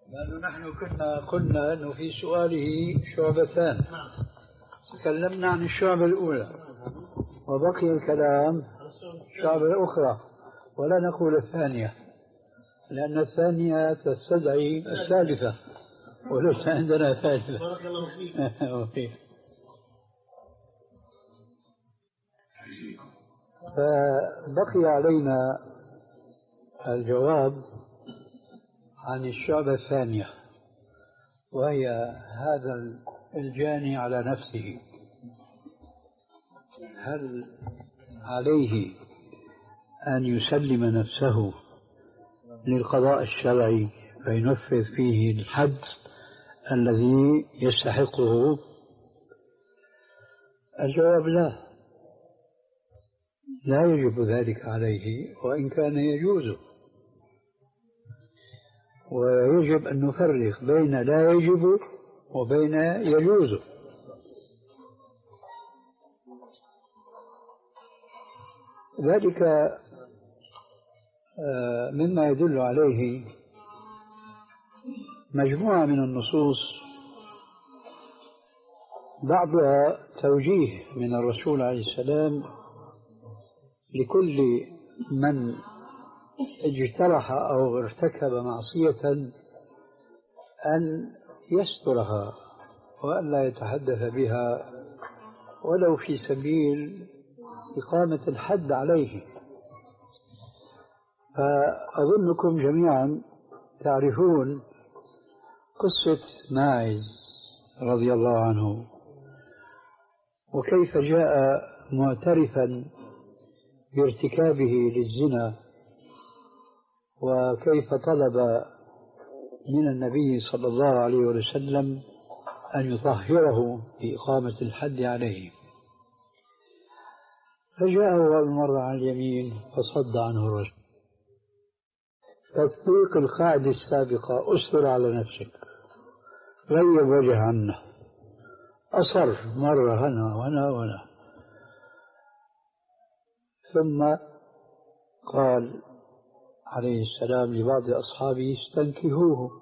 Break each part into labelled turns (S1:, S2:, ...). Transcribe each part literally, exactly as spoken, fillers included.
S1: لأنه نحن كنا قلنا أنه في سؤاله شعبتان، تكلمنا عن الشعبة الأولى وبقي الكلام شعبة أخرى، ولا نقول الثانية لأن الثانية تستدعي الثالثة وليس عندنا ثالثة. بارك الله فيك. فبقي علينا الجواب عن الشعبة الثانية، وهي هذا الجاني على نفسه، هل عليه أن يسلم نفسه للقضاء الشرعي فينفذ فيه الحد الذي يستحقه؟ الجواب لا، لا يجب ذلك عليه وإن كان يجوز، ويجب أن نفرق بين لا يجب وبين يجوز. ذلك مما يدل عليه مجموعة من النصوص، بعضها توجيه من الرسول عليه السلام لكل من اجترح أو ارتكب معصية أن يسترها وأن لا يتحدث بها ولو في سبيل إقامة الحد عليه. فأظنكم جميعا تعرفون قصة ماعز رضي الله عنه، وكيف جاء معترفا بارتكابه للزنا، وكيف طلب من النبي صلى الله عليه وسلم أن يطهره بإقامة الحد عليه. فجاءه أول مرة على اليمين فصد عنه الرجل. تطبيق القاعدة السابقة، أستر على نفسك، غيب وجه عنه، أصر مرة هنا وهنا وهنا، ثم قال عليه السلام لبعض أصحابه استنكهوه،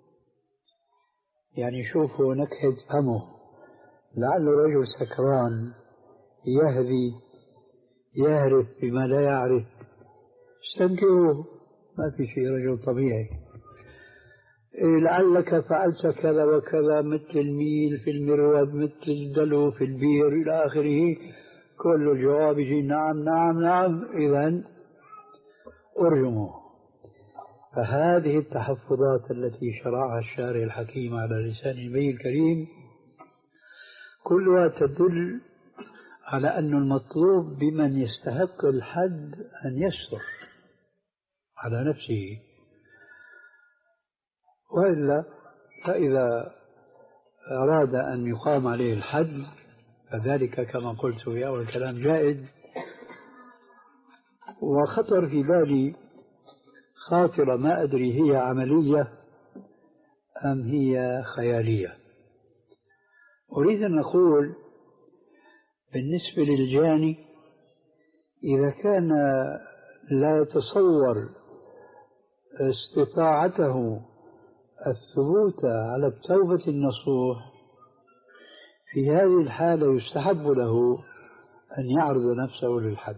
S1: يعني شوفوا نكهة فمه، لعل رجل سكران يهذي يهرف بما لا يعرف، استنكهوه، ما في شيء، رجل طبيعي. لعلك فعلت كذا وكذا، مثل الميل في المروب، مثل الدلو في البير إلى آخره. كل الجواب يجي نعم نعم نعم، إذن أرجموه. فهذه التحفظات التي شرعها الشارع الحكيم على لسان النبي الكريم كلها تدل على أن المطلوب بمن يستحق الحد أن يستر على نفسه، وإلا فإذا أراد أن يقام عليه الحد فذلك كما قلت في أول الكلام جائز. وخطر في بالي خاطرة، ما أدري هي عملية أم هي خيالية. أريد أن أقول بالنسبة للجاني، إذا كان لا يتصور استطاعته الثبوت على التوبة النصوح، في هذه الحالة يستحب له أن يعرض نفسه للحد.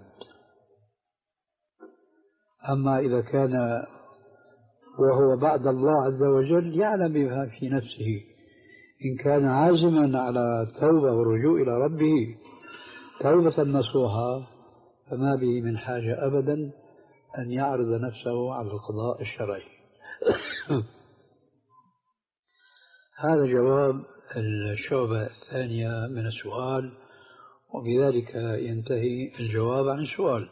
S1: أما إذا كان وهو بعد الله عز وجل يعلم بما في نفسه، إن كان عازما على التوبة والرجوع إلى ربه توبة نصوحة، فما به من حاجة أبدا أن يعرض نفسه على القضاء الشرعي. هذا جواب الشعبة الثانية من السؤال، وبذلك ينتهي الجواب عن السؤال.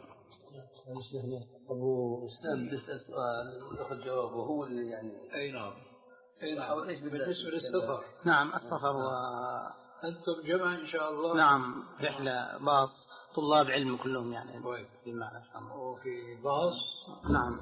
S2: أبو أسلام بيسأل سؤال ويأخذ جوابه، هو اللي يعني.
S1: أي نعم. أي نعم. بالنسبة للسفر.
S3: نعم السفر. و
S1: أنتم جمع إن شاء الله.
S3: نعم، رحلة باص، طلاب علم كلهم يعني.
S1: بمعنى إن شاء الله. وفي باص.
S3: نعم.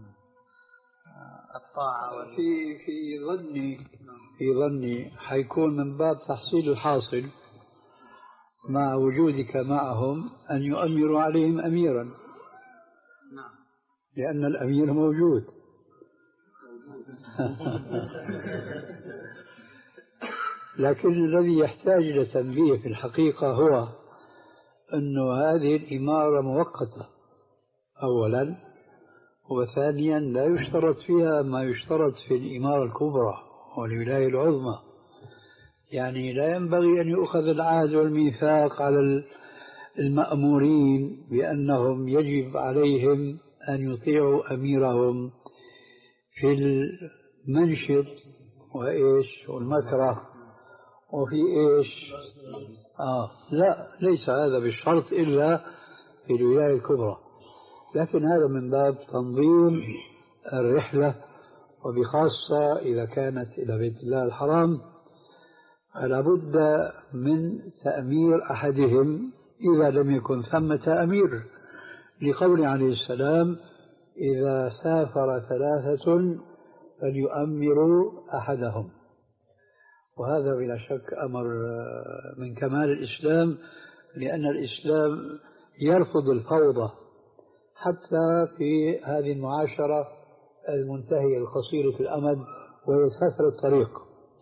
S3: الطاعة.
S1: في في ظني في ظني حيكون من باب تحصيل الحاصل مع وجودك معهم أن يؤمروا عليهم أميرا.
S3: نعم.
S1: لأن الأمير موجود. لكن الذي يحتاج إلى تنبيه في الحقيقة هو أن هذه الإمارة مؤقتة أولا، وثانيا لا يشترط فيها ما يشترط في الإمارة الكبرى والولاية العظمى. يعني لا ينبغي أن يؤخذ العهد والميثاق على المأمورين بأنهم يجب عليهم أن يطيعوا أميرهم في المنشط وإيش والمكره وفي إيش آه لا، ليس هذا بالشرط إلا في الولاية الكبرى، لكن هذا من باب تنظيم الرحلة، وبخاصة إذا كانت إلى بيت الله الحرام فلا بد من تأمير أحدهم إذا لم يكن ثمة أمير، لقول عليه السلام: إذا سافر ثلاثة فليؤمروا أحدهم. وهذا بلا شك أمر من كمال الإسلام، لأن الإسلام يرفض الفوضى حتى في هذه المعاشرة المنتهية القصيرة الأمد وهي سفر الطريق.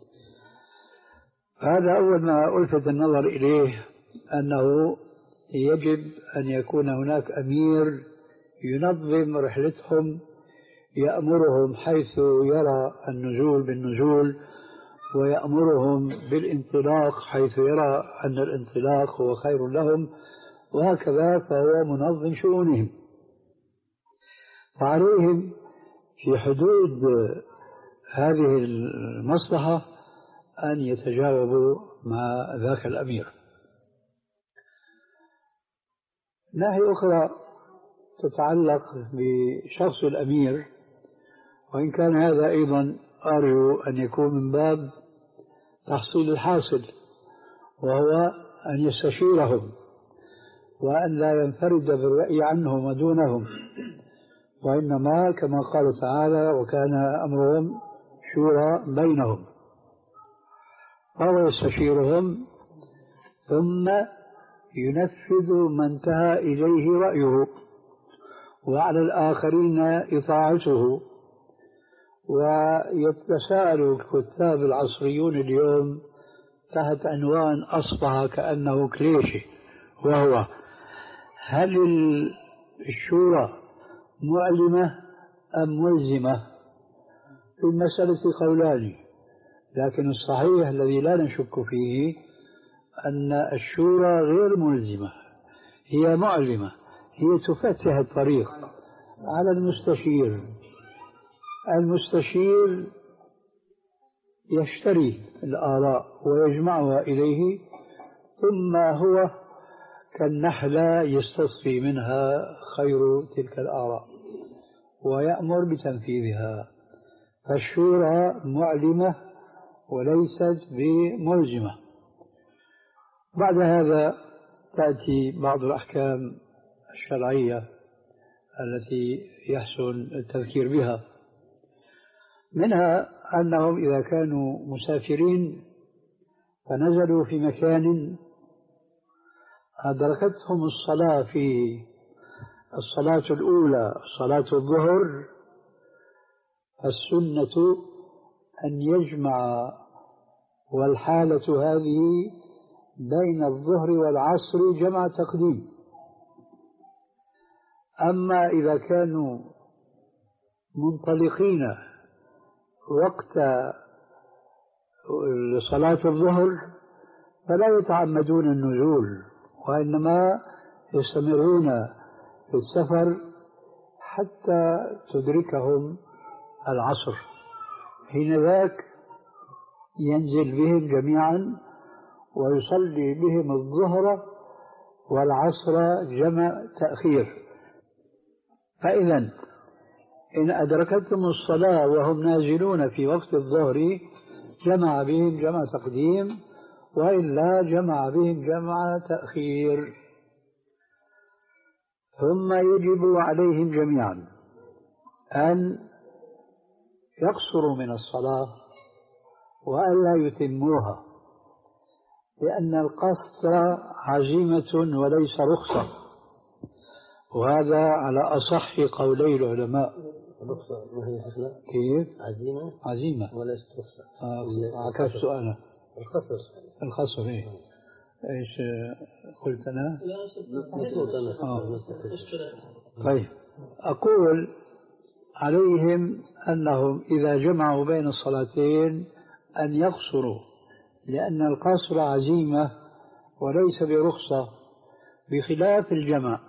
S1: هذا أول ما ألفت النظر إليه، أنه يجب أن يكون هناك أمير ينظم رحلتهم، يأمرهم حيث يرى النزول بالنزول، ويأمرهم بالانطلاق حيث يرى أن الانطلاق هو خير لهم، وهكذا فهو منظم شؤونهم. فعليهم في حدود هذه المصلحة أن يتجاوبوا مع ذاك الأمير. ناحية أخرى تتعلق بشخص الأمير، وإن كان هذا أيضا أرجو أن يكون من باب تحصيل الحاصل، وهو أن يستشيرهم وأن لا ينفرد بالرأي عنهم ودونهم، وإنما كما قال تعالى: وكان أمرهم شورى بينهم. فهو يستشيرهم ثم ينفذ ما انتهى إليه رأيه، وعلى الآخرين إطاعته. ويتساءل الكتاب العصريون اليوم تحت عنوان أصبح كأنه كليشيه، وهو: هل الشورى معلمة أم ملزمة؟ في المسألة قولان، لكن الصحيح الذي لا نشك فيه أن الشورى غير ملزمة، هي معلمة، هي تفتح الطريق على المستشير. المستشير يشتري الآراء ويجمعها إليه، ثم هو كالنحلة يستصفي منها خير تلك الآراء ويأمر بتنفيذها. فالشورى معلمة وليست بملزمة. بعد هذا تأتي بعض الأحكام الشرعية التي يحسن التذكير بها، منها أنهم إذا كانوا مسافرين فنزلوا في مكان أدركتهم الصلاة فيه، الصلاة الأولى صلاة الظهر، السنة أن يجمع والحالة هذه بين الظهر والعصر جمع تقديم. أما إذا كانوا منطلقين وقت صلاة الظهر فلا يتعمدون النزول، وإنما يستمرون في السفر حتى تدركهم العصر، حينذاك ينزل بهم جميعا ويصلي بهم الظهر والعصر جمع تأخير. فإذا إن أدركتهم الصلاة وهم نازلون في وقت الظهر جمع بهم جمع تقديم، وإلا جمع بهم جمع تأخير. ثم يجب عليهم جميعا أن يقصروا من الصلاة وألا يتموها، لأن القصر عزيمة وليس رخصة، وهذا على أصح قولي العلماء.
S2: الرخصة ما هي حسنة؟
S1: كيف؟
S2: عزيمة
S1: عزيمة
S2: وليست رخصة.
S1: آه عكس سؤالك.
S2: القصر
S1: الخصر إيه؟ إيش قلت أنا؟ آه. طيب أقول عليهم أنهم إذا جمعوا بين الصلاتين أن يقصروا، لأن القصر عزيمة وليس برخصة، بخلاف الجمع.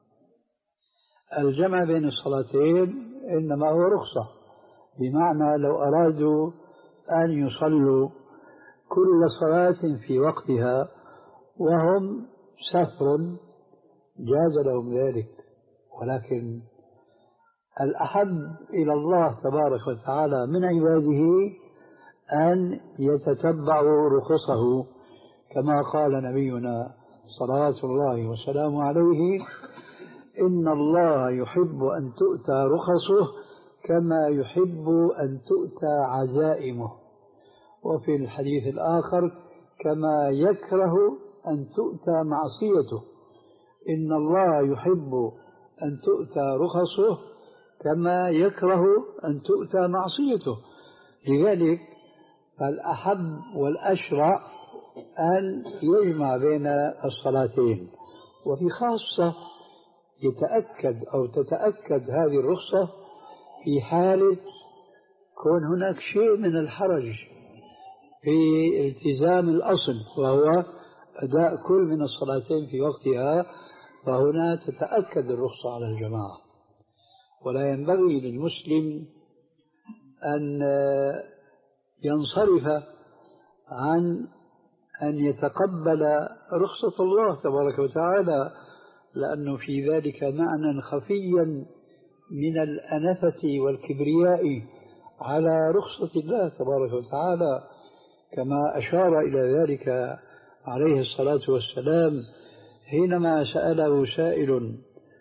S1: الجمع بين الصلاتين إنما هو رخصة، بمعنى لو أرادوا أن يصلوا كل صلاة في وقتها وهم سفر جاز لهم ذلك، ولكن الأحب إلى الله تبارك وتعالى من عباده أن يتتبعوا رخصه، كما قال نبينا صلوات الله وسلامه عليه: إن الله يحب أن تؤتى رخصه كما يحب أن تؤتى عزائمه، وفي الحديث الآخر: كما يكره أن تؤتى معصيته. إن الله يحب أن تؤتى رخصه كما يكره أن تؤتى معصيته. لذلك فالأحب والأشرع أن يجمع بين الصلاتين، وفي خاصة يتأكد أو تتأكد هذه الرخصة في حالة كون هناك شيء من الحرج في التزام الأصل، وهو أداء كل من الصلاتين في وقتها، فهنا تتأكد الرخصة على الجماعة. ولا ينبغي للمسلم أن ينصرف عن أن يتقبل رخصة الله تبارك وتعالى، لأنه في ذلك معنى خفيا من الأنفة والكبرياء على رخصة الله تبارك وتعالى، كما أشار إلى ذلك عليه الصلاة والسلام حينما سأله سائل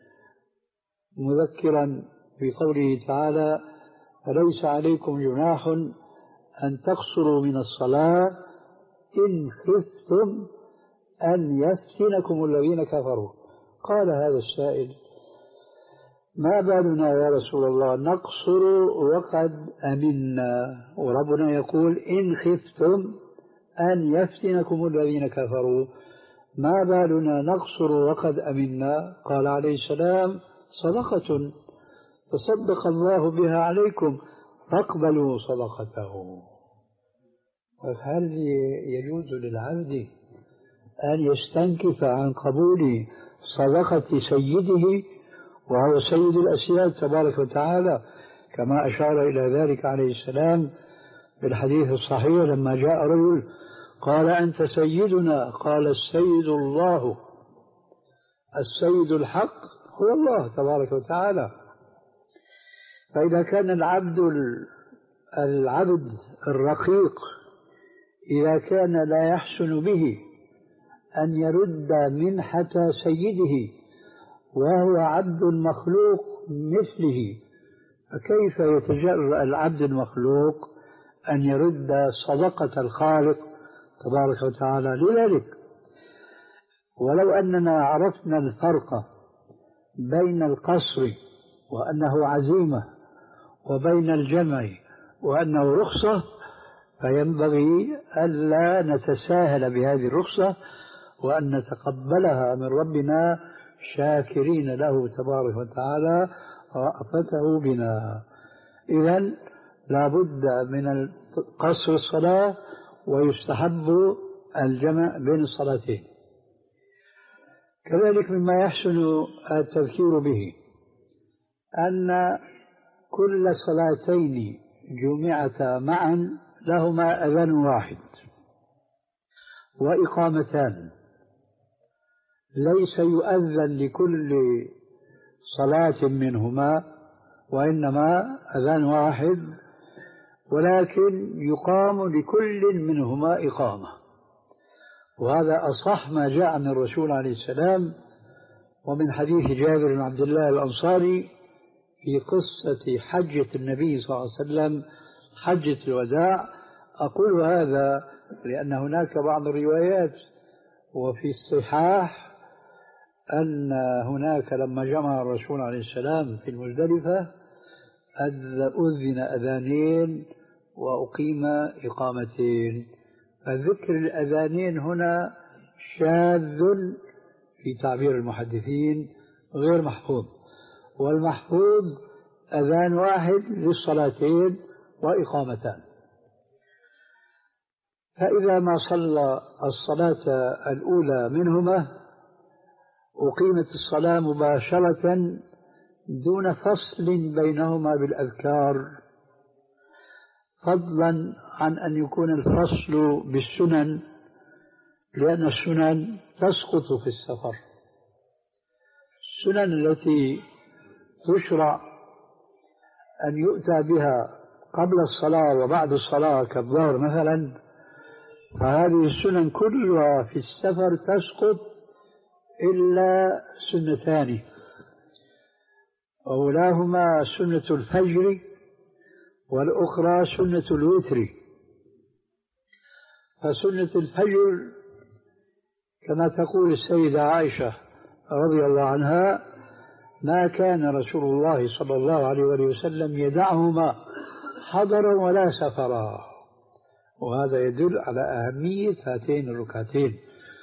S1: مذكرا بقوله تعالى: فليس عليكم جناح أن تقصروا من الصلاة إن خفتم أن يفتنكم الذين كفروا. قال هذا السائل: ما بالنا يا رسول الله نقصر وقد أمنا، وربنا يقول: إن خفتم أن يفتنكم الذين كفروا، ما بالنا نقصر وقد أمنا؟ قال عليه السلام: صدقة تصدق الله بها عليكم فاقبلوا صدقته. هل يجوز للعبد أن يستنكف عن قبول صدقة سيده وهو سيد الأسياد تبارك وتعالى، كما أشار إلى ذلك عليه السلام بالحديث الصحيح لما جاء رجل قال: أنت سيدنا؟ قال: السيد الله، السيد الحق هو الله تبارك وتعالى. فإذا كان العبد العبد الرقيق إذا كان لا يحسن به أن يرد منحة سيده وهو عبد مخلوق مثله، فكيف يتجرأ العبد المخلوق أن يرد صدقة الخالق تبارك وتعالى؟ لذلك ولو أننا عرفنا الفرق بين القصر وأنه عزيمة وبين الجمع وأنه رخصة، فينبغي ألا نتساهل بهذه الرخصة وأن نتقبلها من ربنا شاكرين له تبارك وتعالى رأفته بنا. إذن لا بد من قصر الصلاة، ويستحب الجمع بين الصلاتين. كذلك مما يحسن التذكير به أن كل صلاتين جمعتا معا لهما أذان واحد وإقامتان، ليس يؤذن لكل صلاة منهما، وإنما أذان واحد، ولكن يقام لكل منهما إقامة. وهذا أصح ما جاء عن الرسول عليه السلام، ومن حديث جابر بن عبد الله الأنصاري في قصة حجة النبي صلى الله عليه وسلم حجة الوداع. أقول هذا لأن هناك بعض الروايات وفي الصحاح أن هناك لما جمع الرسول عليه السلام في المزدلفة أذن أذانين وأقيم إقامتين. فذكر الأذانين هنا شاذ في تعبير المحدثين غير محفوظ، والمحفوظ أذان واحد للصلاتين وإقامتان. فإذا ما صلى الصلاة الأولى منهما أقيمت الصلاة مباشرة دون فصل بينهما بالأذكار، فضلا عن أن يكون الفصل بالسنن، لأن السنن تسقط في السفر. السنن التي تشرع أن يؤتى بها قبل الصلاة وبعد الصلاة كالظهر مثلا، فهذه السنن كلها في السفر تسقط إلا سنتان، أولاهما سنة الفجر والأخرى سنة الوتر. فسنة الفجر كما تقول السيدة عائشة رضي الله عنها: ما كان رسول الله صلى الله عليه وسلم يدعهما حضرا ولا سفرا. وهذا يدل على أهمية هاتين الركعتين،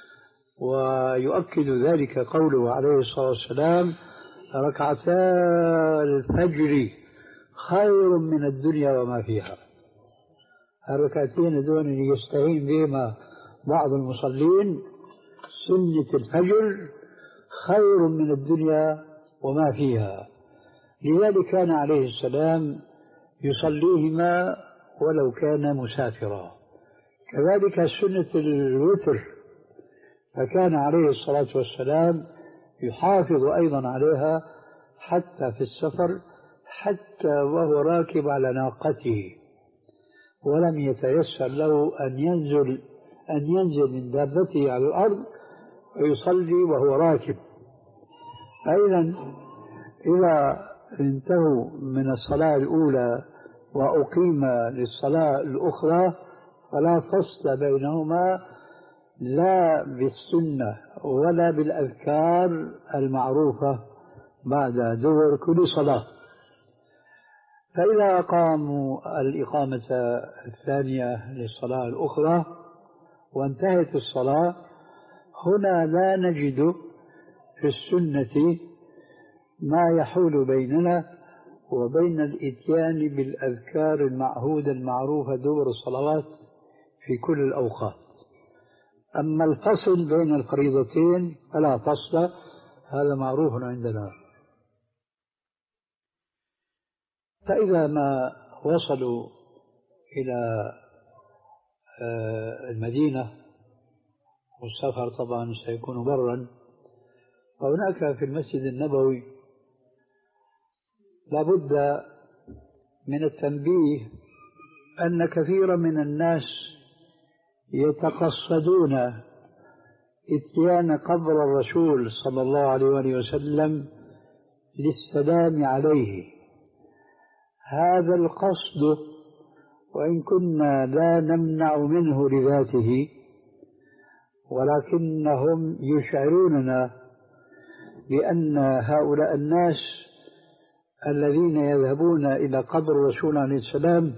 S1: ويؤكد ذلك قوله عليه الصلاة والسلام: ركعتا الفجر خير من الدنيا وما فيها. الركعتين دون يستعين بهما بعض المصلين، سنة الفجر خير من الدنيا وما فيها، لذلك كان عليه السلام يصليهما ولو كان مسافرا. كذلك سنة الوتر، فكان عليه الصلاة والسلام يحافظ أيضا عليها حتى في السفر، حتى وهو راكب على ناقته، ولم يتيسر له أن ينزل أن ينزل من دابته على الأرض ويصلي وهو راكب. أيضا إذا انتهوا من الصلاة الأولى وأقيم للصلاة الأخرى فلا فصل بينهما، لا بالسنة ولا بالأذكار المعروفة بعد دور كل صلاة. فإذا أقاموا الإقامة الثانية للصلاة الأخرى وانتهت الصلاة، هنا لا نجد في السنة ما يحول بيننا وبين الإتيان بالأذكار المعهودة المعروفة دور الصلوات في كل الأوقات. أما الفصل بين الفريضتين فلا فصل، هذا معروف عندنا. فإذا ما وصلوا إلى المدينة، والسفر طبعا سيكون برا، فهناك في المسجد النبوي لابد من التنبيه أن كثيرا من الناس يتقصدون اتيان قبر الرسول صلى الله عليه وسلم للسلام عليه. هذا القصد وإن كنا لا نمنع منه لذاته، ولكنهم يشعروننا بأن هؤلاء الناس الذين يذهبون إلى قبر الرسول عليه السلام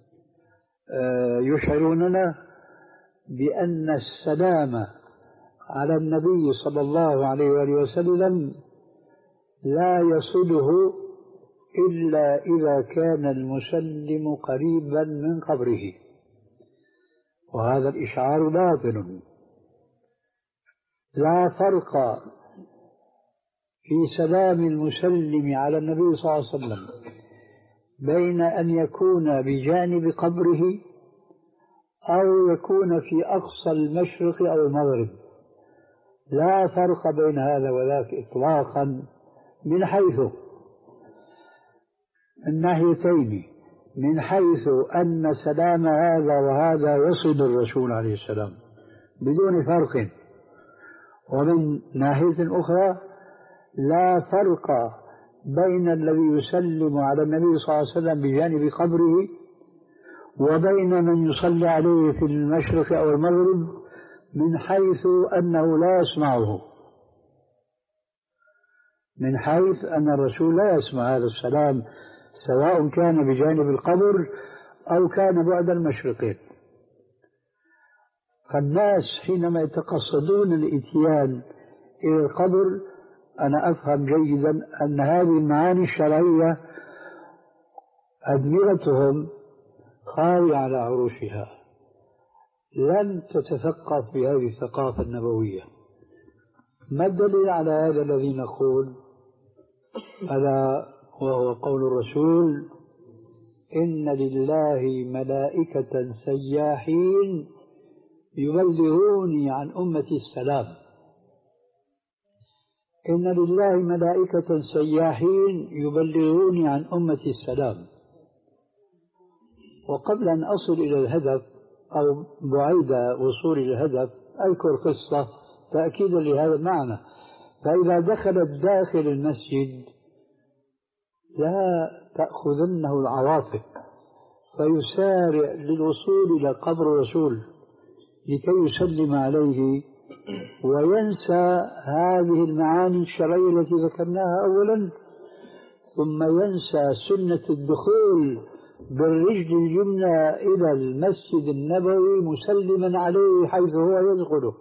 S1: يشعروننا بأن السلام على النبي صلى الله عليه وسلم لا يصله إلا إذا كان المسلم قريبا من قبره، وهذا الإشعار باطل. لا فرق في سلام المسلم على النبي صلى الله عليه وسلم بين أن يكون بجانب قبره أو يكون في أقصى المشرق أو المغرب. لا فرق بين هذا وذاك إطلاقا من حيث الناحيتين، من حيث أن سلام هذا وهذا يصل الرسول عليه السلام بدون فرق، ومن ناحية أخرى لا فرق بين الذي يسلم على النبي صلى الله عليه وسلم بجانب قبره وبين من يصلي عليه في المشرق أو المغرب، من حيث أنه لا يسمعه، من حيث أن الرسول لا يسمع هذا السلام سواء كان بجانب القبر أو كان بعد المشرقين. فالناس حينما يتقصدون الإتيان إلى القبر أنا أفهم جيدا أن هذه المعاني الشرعية أدمغتهم خاوية على عروشها، لم تتثقف بهذه الثقافة النبوية. ما الدليل على هذا الذي نقول؟ ألا وهو قول الرسول: إن لله ملائكة سياحين يبلغوني عن أمتي السلام. إن لله ملائكة سياحين يبلغوني عن أمتي السلام. وقبل أن أصل إلى الهدف أو بعيد وصول الهدف أذكر قصة تأكيدا لهذا المعنى. فإذا دخلت داخل المسجد لا تأخذنه العواطف فيسارع للوصول إلى قبر الرسول لكي يسلم عليه وينسى هذه المعاني الشرعية التي ذكرناها أولا، ثم ينسى سنة الدخول بالرجل اليمنى إلى المسجد النبوي مسلما عليه حيث هو يدخله.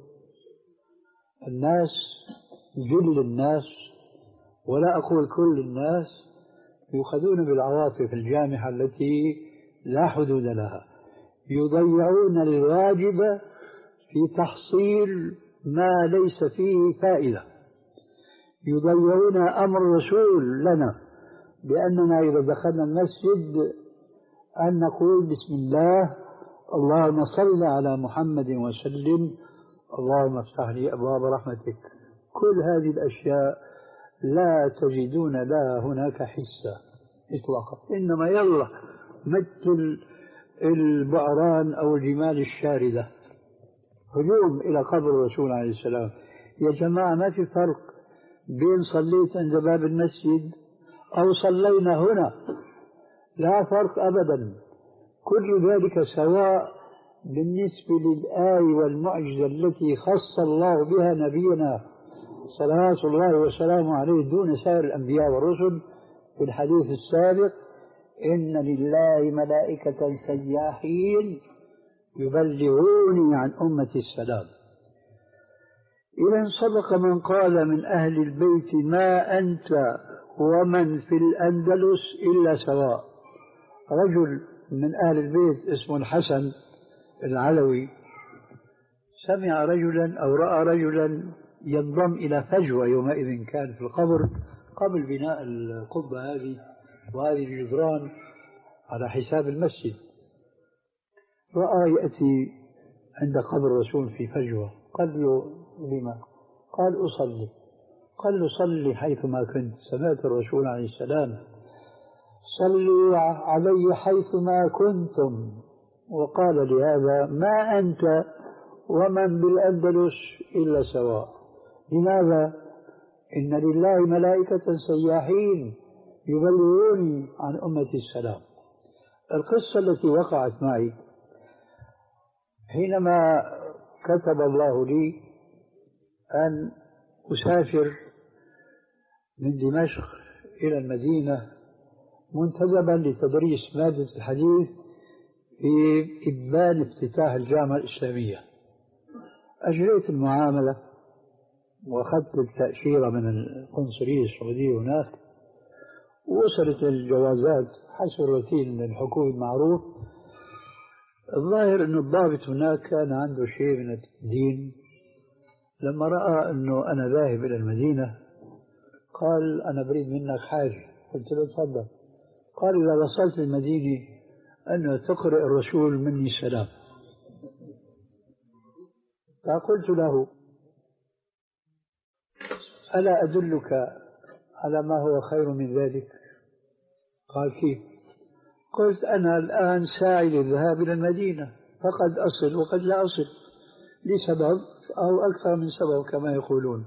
S1: الناس، جل الناس ولا أقول كل الناس، يؤخذون بالعواطف الجامحة التي لا حدود لها، يضيعون الواجب في تحصيل ما ليس فيه فائدة، يضيعون أمر الرسول لنا بأننا إذا دخلنا المسجد أن نقول بسم الله اللهم صل على محمد وسلم اللهم افتح لي أبواب رحمتك. كل هذه الأشياء لا تجدون لها هناك حسة إطلاقا، إنما يلا مثل البعران أو الجمال الشاردة هجوم إلى قبر الرسول عليه السلام. يا جماعة ما في فرق بين صليت عند باب المسجد أو صلينا هنا، لا فرق أبدا، كل ذلك سواء بالنسبة للآية والمعجزة التي خص الله بها نبينا صلوات الله وسلامه عليه دون سائر الأنبياء والرسل. في الحديث السابق: إن لله ملائكة سياحين يبلغوني عن أمتي السلام. إذا صدق من قال من أهل البيت: ما أنت ومن في الأندلس إلا سواء. رجل من أهل البيت اسمه الحسن العلوي سمع رجلا أو رأى رجلا ينضم إلى فجوة، يومئذ كان في القبر قبل بناء القبة هذه وهذه الجدران على حساب المسجد، رأى يأتي عند قبر الرسول في فجوة. قال له: لما؟ قال: أصلي. قال له: صلي حيثما كنت، سمعت الرسول عليه السلام: صلوا علي حيثما كنتم. وقال لهذا: ما أنت ومن بالأندلس إلا سواء. لماذا؟ إن لله ملائكة سياحين يبلغوني عن أمتي السلام. القصة التي وقعت معي حينما كتب الله لي أن أسافر من دمشق إلى المدينة منتدبا لتدريس مادة الحديث في إبان افتتاح الجامعة الإسلامية. أجريت المعاملة وأخذت التأشيرة من القنصلية السعودية هناك، ووصلت الجوازات حسب الروتين الحكومي المعروف. الظاهر أن الضابط هناك كان عنده شيء من الدين، لما رأى أنه أنا ذاهب إلى المدينة قال: أنا بريد منك حاجة. قلت له: تفضل. قال: إذا وصلت المدينة أنه تقرأ الرسول مني السلام. فقلت له: ألا أدلك على ما هو خير من ذلك؟ قال: كيف؟ قلت: أنا الآن ساعي للذهاب إلى المدينة، فقد أصل وقد لا أصل لسبب أو أكثر من سبب كما يقولون،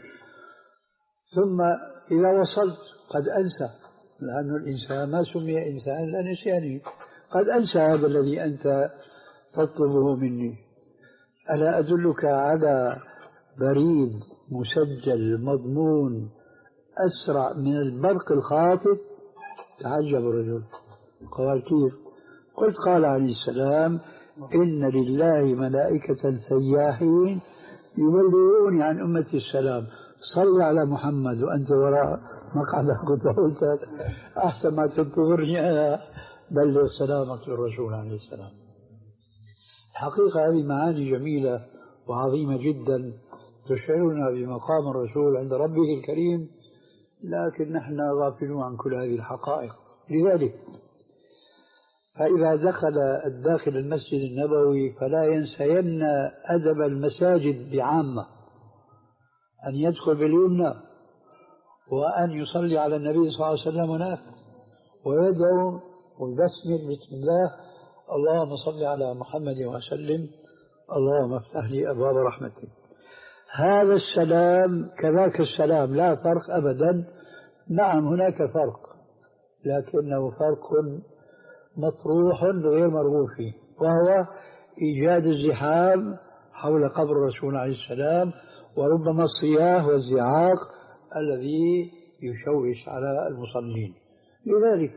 S1: ثم إذا وصلت قد أنسى، لأن الإنسان ما سمي إنسان إلا نسيانه، قد أنسى هذا الذي أنت تطلبه مني. ألا أدلك على بريد مسجل مضمون أسرع من البرق الخاطف؟ تعجب الرجل، قال كيف؟ قلت قال عليه السلام إن لله ملائكة سياحين يبلغوني عن أمتي السلام، صل على محمد وأنت وراء مقعدك. قلت أحسن ما تنتظرني أنا، بلغ سلامك للرسول عليه السلام. الحقيقة هذه معاني جميلة وعظيمة جدا تشعرنا بمقام الرسول عند ربه الكريم، لكن نحن غافلون عن كل هذه الحقائق. لذلك فإذا دخل الداخل المسجد النبوي فلا ينسين أدب المساجد بعامة، أن يدخل باليمنى وأن يصلي على النبي صلى الله عليه وسلم هناك ويدعو ويبسمل بسم الله، اللهم صل على محمد وسلم، اللهم افتح لي أبواب رحمتك. هذا السلام كذاك السلام لا فرق أبدا. نعم هناك فرق، لكنه فرق مطروح غير مرغوب فيه، وهو إيجاد الزحام حول قبر الرسول عليه السلام، وربما الصياح والزعاق الذي يشوش على المصلين. لذلك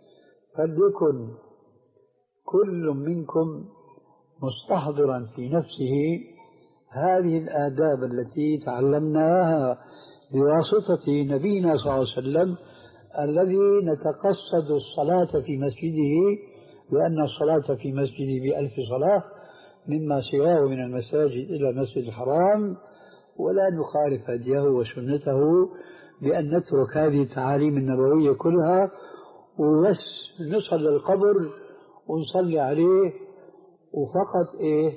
S1: فليكن كل منكم مستحضرا في نفسه هذه الآداب التي تعلمناها بواسطة نبينا صلى الله عليه وسلم، الذي نتقصد الصلاة في مسجده، لأن الصلاة في مسجده بألف صلاة مما سواه من المساجد إلى المسجد الحرام، ولا نخالف هديه وسنته بأن نترك هذه التعاليم النبوية كلها وبس نصل للقبر ونصلي عليه وفقط إيه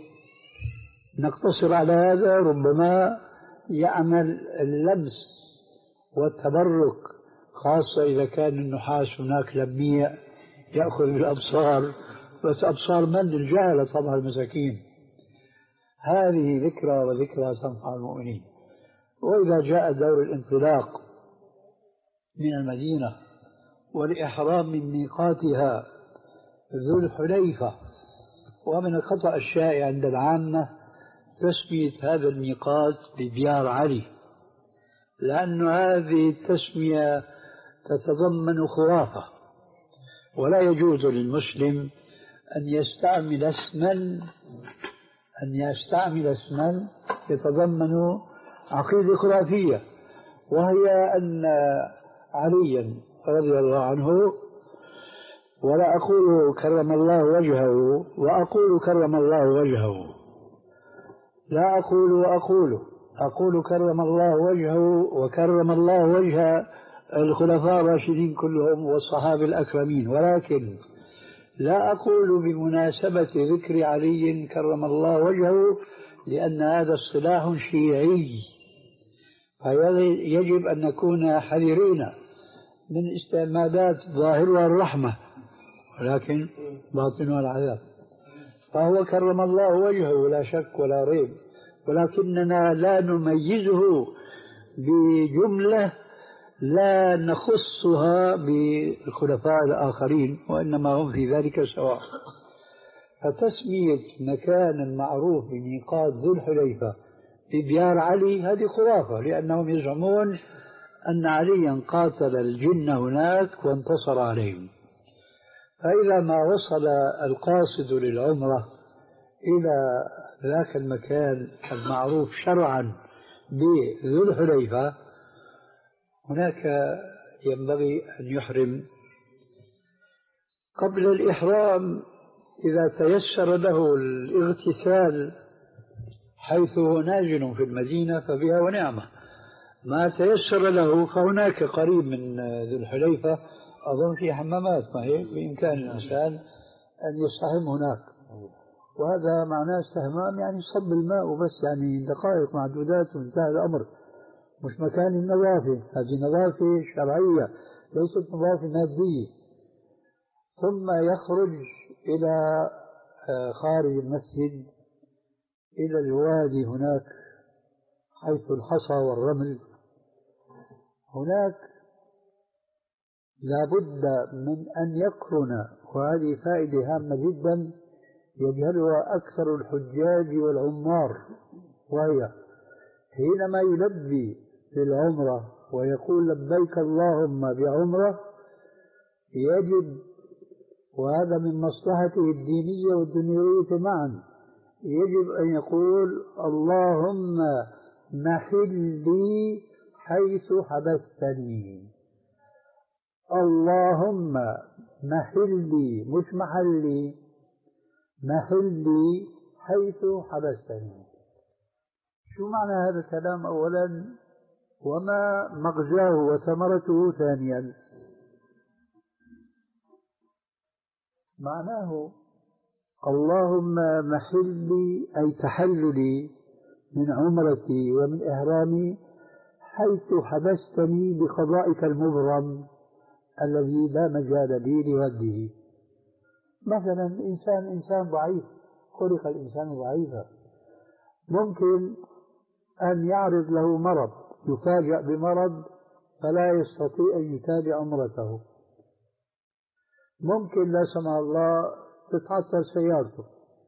S1: نقتصر على هذا. ربما يعمل اللمس والتبرك، خاصة إذا كان النحاس هناك لميع يأخذ بالأبصار، بس أبصار من؟ الجهلة طبعا المساكين. هذه ذكرى وذكرى تنفع المؤمنين. وإذا جاء دور الانطلاق من المدينة والإحرام من ميقاتها ذو الحليفة، ومن الخطأ الشائع عند العامة تسمية هذا الميقات بديار علي، لأن هذه التسمية تتضمن خرافة، ولا يجوز للمسلم أن يستعمل اسما أن يستعمل اسما يتضمن عقيدة خرافية، وهي أن عليا رضي الله عنه، ولا أقول كرم الله وجهه وأقول كرم الله وجهه، لا أقول وأقول أقول كرم الله وجهه وكرم الله وجه الخلفاء الراشدين كلهم والصحابة الأكرمين، ولكن لا أقول بمناسبة ذكر علي كرم الله وجهه، لأن هذا اصطلاح شيعي، فيجب أن نكون حذرين من استعمالات ظاهرها الرحمة ولكن باطنها العذاب. فهو كرم الله وجهه لا شك ولا ريب، ولكننا لا نميزه بجملة لا نخصها بالخلفاء الآخرين، وإنما هم في ذلك سواء. فتسمية مكان معروف بميقات ذو الحليفة بديار علي هذه خرافة، لأنهم يزعمون أن عليا قاتل الجن هناك وانتصر عليهم. فإذا ما وصل القاصد للعمرة إلى ذاك المكان المعروف شرعا بذو الحليفة، هناك ينبغي أن يحرم. قبل الإحرام إذا تيسر له الاغتسال حيث هو ناجن في المدينة فبها ونعمة، ما تيسر له فهناك قريب من ذو الحليفة أظن في حمامات، ما هي بإمكان الإنسان أن يستحم هناك، وهذا معناه استحمام يعني صب الماء وبس، يعني دقائق معدودات وانتهى الأمر، مش مكان النظافة، هذه نظافة شرعية ليست نظافة مادية. ثم يخرج إلى خارج المسجد إلى الوادي هناك حيث الحصى والرمل، هناك لابد من أن يقرن، وهذه فائدة هامة جدا يجهلها أكثر الحجاج والعمار، وهي حينما يلبي بالعمرة ويقول لبيك اللهم بعمرة يجب، وهذا من مصلحته الدينية والدنيوية معا، يجب أن يقول اللهم محلي حيث حبستني. اللهم محلي، مش محلي، محلي حيث حبستني. شو معنى هذا الكلام أولا، وما مغزاه وثمرته ثانيا؟ معناه اللهم محلي أي تحللي من عمرتي ومن إحرامي حيث حبستني بقضائك المبرم الذي لا مجال لي لرده. مثلا إنسان إنسان ضعيف، خلق الإنسان ضعيفا، ممكن أن يعرض له مرض، يفاجأ بمرض فلا يستطيع أن يتابع عمرته. ممكن لا سمح الله تتعثر سيارته،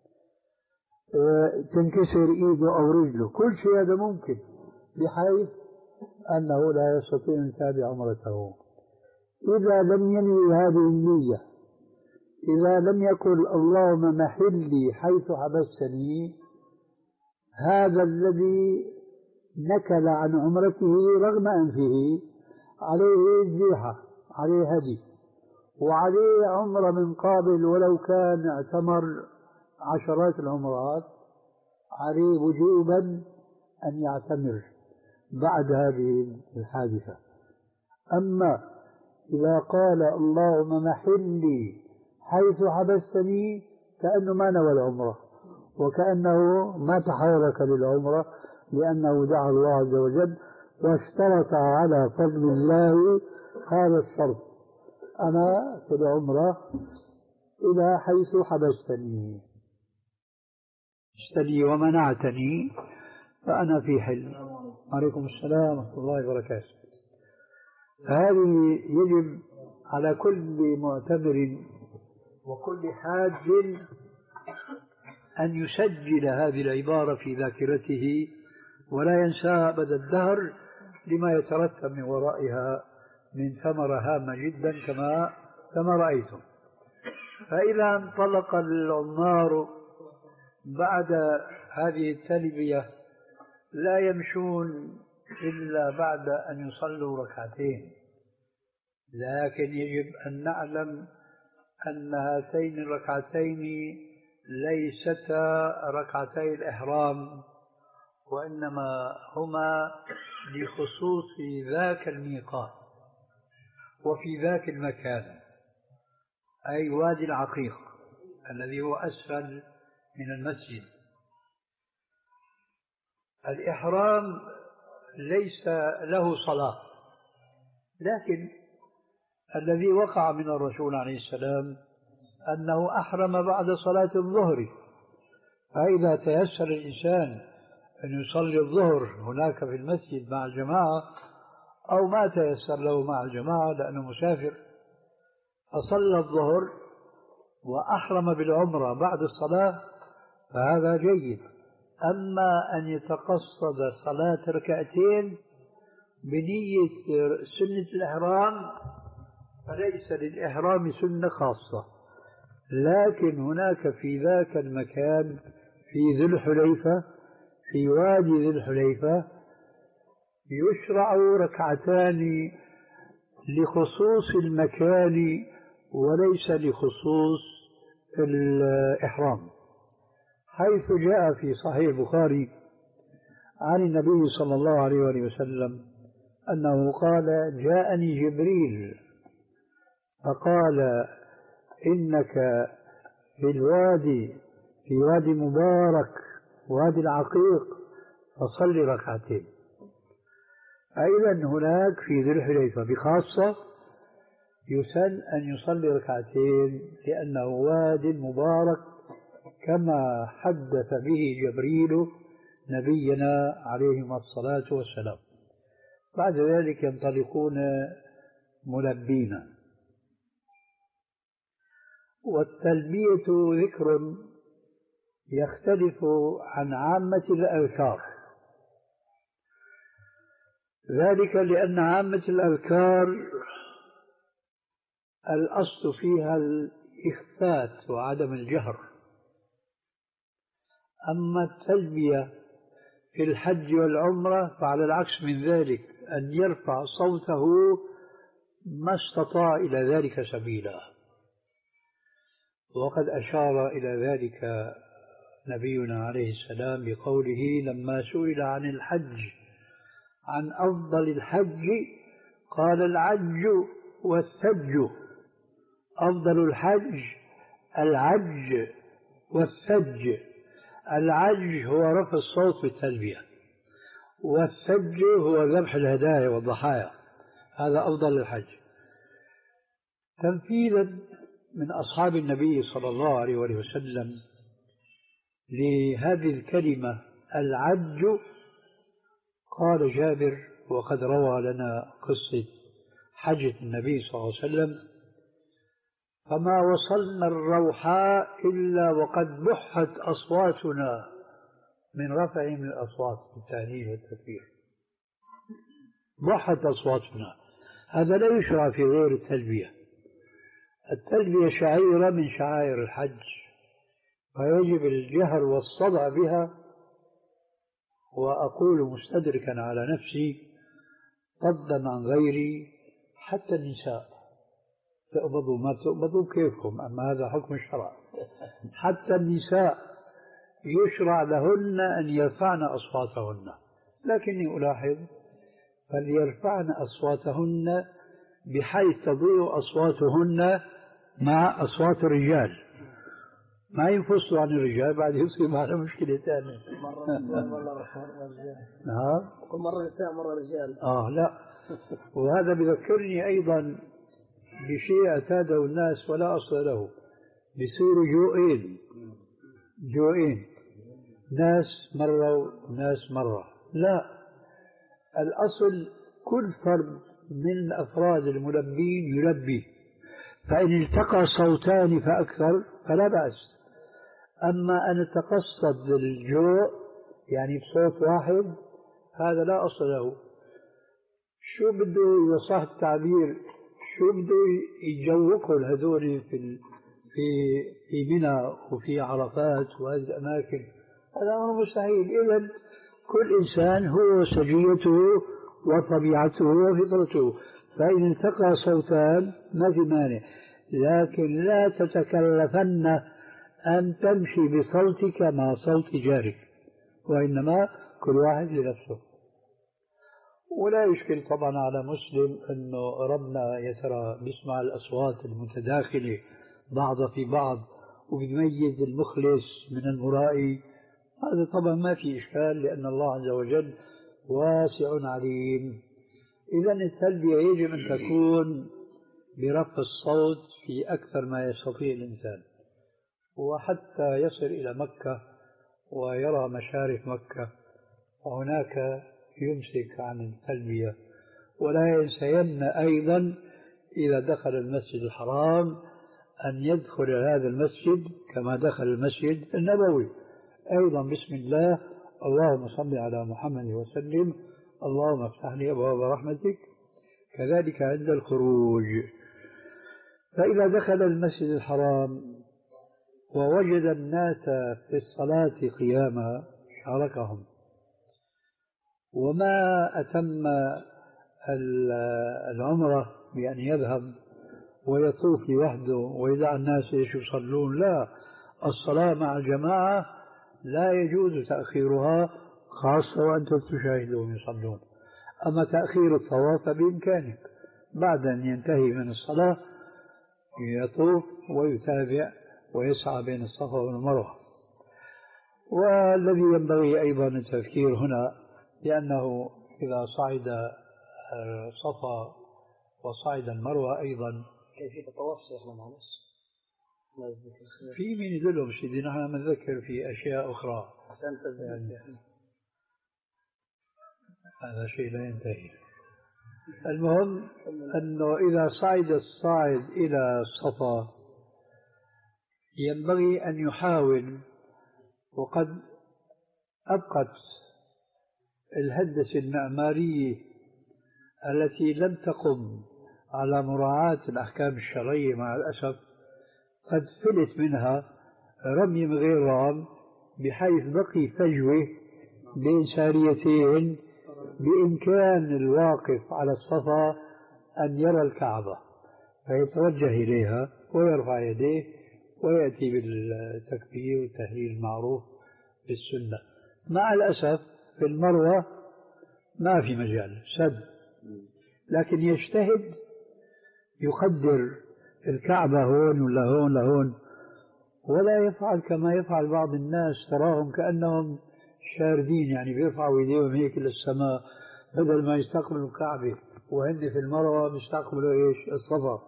S1: تنكسر إيده أو رجله، كل شيء هذا ممكن، بحيث أنه لا يستطيع أن يتابع عمرته. إذا لم ينوي هذه النية، إذا لم يقل اللهم محلي حيث حبستني، هذا الذي نكل عن عمرته رغم أنفه عليه ذبيحة، عليه هدي، وعليه عمرة من قابل، ولو كان اعتمر عشرات العمرات عليه وجوبا أن يعتمر بعد هذه الحادثة. أما إذا قال اللهم محلي حيث حبستني، كأنه ما نوى العمرة، وكأنه ما تحرك للعمرة، لأنه دعا الله عز وجل واشترط على فضل الله هذا الشرط: أنا في العمرة إلى حيث حبستني، اشتري ومنعتني فأنا في حل. عليكم السلام ورحمة الله وبركاته. هذه يجب على كل معتبر وكل حاج أن يسجل هذه العبارة في ذاكرته ولا ينساها أبد الدهر، لما يترتب من ورائها من ثمرة هامة جدا كما كما رأيتم. فإذا انطلق العمار بعد هذه التلبية لا يمشون إلا بعد أن يصلوا ركعتين، لكن يجب أن نعلم أن هاتين الركعتين ليستا ركعتي الإحرام، وإنما هما لخصوص ذاك الميقات وفي ذاك المكان، أي وادي العقيق الذي هو أسفل من المسجد. الإحرام ليس له صلاة، لكن الذي وقع من الرسول عليه السلام أنه أحرم بعد صلاة الظهر، فإذا تيسر الإنسان أن يصلي الظهر هناك في المسجد مع الجماعة، أو ما تيسر له مع الجماعة لأنه مسافر، فصلى الظهر وأحرم بالعمرة بعد الصلاة، فهذا جيد. أما أن يتقصد صلاة ركعتين بنية سنة الإحرام فليس للإحرام سنة خاصة، لكن هناك في ذاك المكان في ذي الحليفة، في وادي ذي الحليفة، يشرع ركعتان لخصوص المكان وليس لخصوص الإحرام، حيث جاء في صحيح البخاري عن النبي صلى الله عليه وآله وسلم أنه قال: جاءني جبريل فقال: إنك في الوادي، في وادي مبارك، وادي العقيق، فصل ركعتين. أيضا هناك في ذي الحليفة بخاصة يسن أن يصلي ركعتين لأنه واد مبارك كما حدث به جبريل نبينا عليه الصلاة والسلام. بعد ذلك ينطلقون ملبين. والتلبية ذكر يختلف عن عامة الأذكار، ذلك لأن عامة الأذكار الأصل فيها الإخفات وعدم الجهر. أما التلبية في الحج والعمرة فعلى العكس من ذلك، أن يرفع صوته ما استطاع إلى ذلك سبيلا. وقد أشار إلى ذلك نبينا عليه السلام بقوله لما سئل عن الحج، عن أفضل الحج، قال العج والثج. أفضل الحج العج والثج. العج هو رفع الصوت بالتلبية، والثج هو ذبح الهدايا والضحايا، هذا أفضل الحج. تنفيذا من أصحاب النبي صلى الله عليه وسلم لهذه الكلمة العج، قال جابر وقد روى لنا قصة حجة النبي صلى الله عليه وسلم: فما وصلنا الروحاء إلا وقد بحت أصواتنا من رفعهم الأصوات بالتهليل والتكبير. بحت أصواتنا، هذا لا يشرع في غير التلبية. التلبية شعيرة من شعائر الحج، فيجب الجهر والصدع بها. وأقول مستدركا على نفسي فضلا عن غيري حتى النساء، تقبضوا ما تقبضوا كيفكم، أما هذا حكم الشرع. حتى النساء يشرع لهن أن يرفعن أصواتهن، لكني ألاحظ فليرفعن أصواتهن بحيث تضيع أصواتهن مع أصوات الرجال، ما ينفصلوا عن الرجال بعد يصير معنا مشكلة ثانية.
S2: مرة مرة رجال.
S1: نعم.
S2: كل مرة نساء مرة رجال.
S1: آه لا. وهذا بذكرني أيضا بشيء اعتاده الناس ولا أصل له، بيصيروا جوئين جوئين، ناس مرة وناس مرة. لا، الأصل كل فرد من أفراد الملبين يلبي، فإن التقى صوتان فأكثر فلا بأس. أما أن تقصد الجوء يعني بصوت واحد هذا لا أصل له. شو بده يصح التعبير، شو بده يجوقوا هذول في في في منى وفي عرفات وهذه الأماكن، هذا أمر مستحيل. إذن كل إنسان هو سجيته وطبيعته وفطرته، فإن التقى صوتان ما في مانع، لكن لا تتكلفن أن تمشي بصوتك مع صوت جارك، وإنما كل واحد لنفسه. ولا يشكل طبعا على مسلم أنه ربنا يترى بيسمع الأصوات المتداخلة بعضها في بعض وبيميز المخلص من المرائي، هذا طبعا ما في إشكال لأن الله عز وجل واسع عليم. إذا التلبية يجب أن تكون برفع الصوت في أكثر ما يستطيع الإنسان، وحتى يصل إلى مكة ويرى مشارف مكة وهناك يمسك عن التلبية. ولا ينسين أيضا إذا دخل المسجد الحرام أن يدخل هذا المسجد كما دخل المسجد النبوي أيضا بسم الله، اللهم صل على محمد وسلم، اللهم افتح لي أبواب رحمتك. كذلك عند الخروج، فإذا دخل المسجد الحرام ووجد الناس في الصلاة قياما شاركهم، وما أتم العمرة بأن يذهب ويطوف لوحده ويدع الناس يصلون، لا، الصلاة مع الجماعة لا يجوز تأخيرها، خاصة وأنتم تشاهدون يصلون. أما تأخير الطواف بإمكانك بعد أن ينتهي من الصلاة يطوف ويتابع ويسعى بين الصفا والمروة. والذي ينبغي أيضا التذكير هنا لأنه إذا صعد الصفا وصعد المروة أيضا
S2: كيفية الطواف شيخنا معلش
S1: في من يدلهم سيدي، نحن نذكر في أشياء أخرى
S2: يعني
S1: هذا شيء لا ينتهي. المهم أنه إذا صعد الصاعد إلى الصفا ينبغي أن يحاول، وقد أبقت الهندسة المعمارية التي لم تقم على مراعاة الأحكام الشرعية مع الأسف قد فلت منها رمي من غير رام، بحيث بقي فجوة بين ساريتين بإمكان الواقف على الصفا أن يرى الكعبة فيتوجه إليها ويرفع يديه ويأتي بالتكبير والتهليل المعروف بالسنة. مع الأسف في المروة ما في مجال سد، لكن يجتهد يقدر الكعبة هون ولا هون لهون، ولا يفعل كما يفعل بعض الناس تراهم كأنهم شاردين، يعني بيرفعوا ايديهم هيك للسماء بدل ما يستقبلوا الكعبة، وهن في المروة بيستقبلوا ايش؟ الصفا.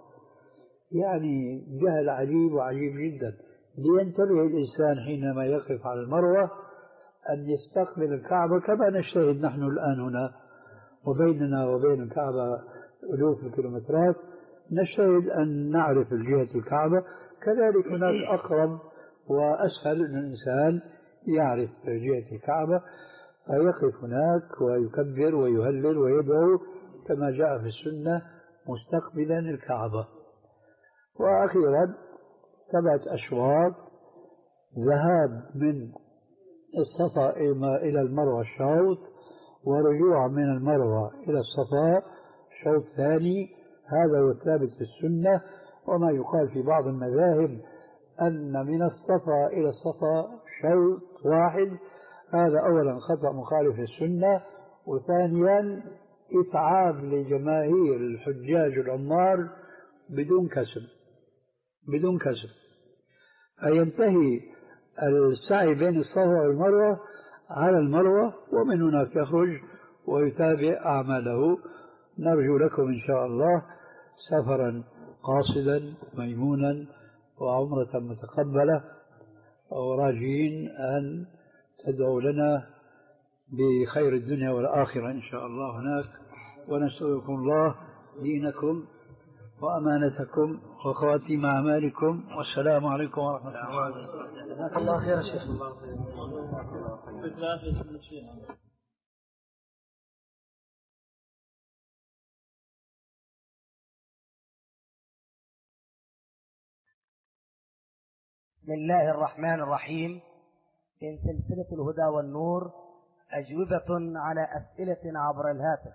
S1: يعني جهل عجيب وعجيب جدا. لينتبه الإنسان حينما يقف على المروة أن يستقبل الكعبة كما نجتهد نحن الآن هنا، وبيننا وبين الكعبة ألوف الكيلومترات، نجتهد أن نعرف جهة الكعبة. كذلك هناك أقرب وأسهل أن الإنسان يعرف جهة الكعبة، فيقف هناك ويكبر ويهلل ويدعو كما جاء في السنة مستقبلا الكعبة. وأخيرا سبعة أشواط ذهاب من الصفا إلى المروة شوط، ورجوع من المروة إلى الصفا شوط ثاني. هذا هو الثابت في السنة. وما يقال في بعض المذاهب أن من الصفا إلى الصفا شوط واحد، هذا أولا خطأ مخالف للسنة، وثانيا إتعاب لجماهير الحجاج العمار بدون كسب بدون كسب فينتهي السعي بين الصفا والمروة على المروة، ومن هناك يخرج ويتابع أعماله. نرجو لكم إن شاء الله سفرا قاصدا ميمونا وعمرة متقبلة، وراجين أن تدعوا لنا بخير الدنيا والآخرة إن شاء الله هناك. ونسألكم الله دينكم وأمانتكم وخواتيم أعمالكم، والسلام عليكم ورحمة الله وبركاته.
S3: جزاك الله خير يا شيخ.
S4: بسم الله الرحمن الرحيم. في سلسلة الهدى والنور أجوبة على أسئلة عبر الهاتف.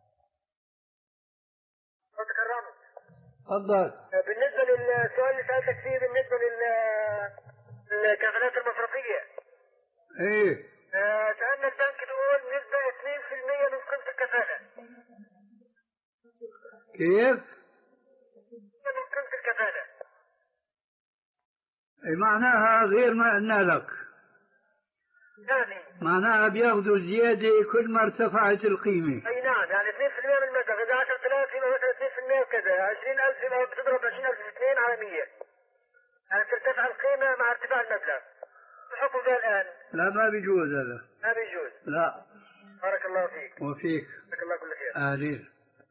S1: تفضل.
S5: بالنسبة للسؤال اللي سألتك فيه بالنسبة للكفالات المصرفية،
S1: ايه
S5: سألنا البنك بيقول نسبة اثنين بالمئة من قيمة الكفالة.
S1: كيف؟
S5: من قيمة الكفالة.
S1: ايه معناها غير ما قلنا لك؟
S5: يعني
S1: معناها بياخذوا زيادة كل ما ارتفعت القيمة.
S5: اي نعم، يعني اثنين بالمئة من المبلغ، اذا عشرة آلاف يبقى مثلا اثنين بالمئة وكذا، عشرين ألف يبقى بتضرب عشرين ألف في اثنين على مية، يعني ترتفع القيمة مع ارتفاع المبلغ. الحكم ده الآن؟
S1: لا ما بيجوز هذا.
S5: ما بيجوز.
S1: لا.
S5: بارك الله فيك.
S1: وفيك.
S5: جزاك الله كل خير.
S1: آمين.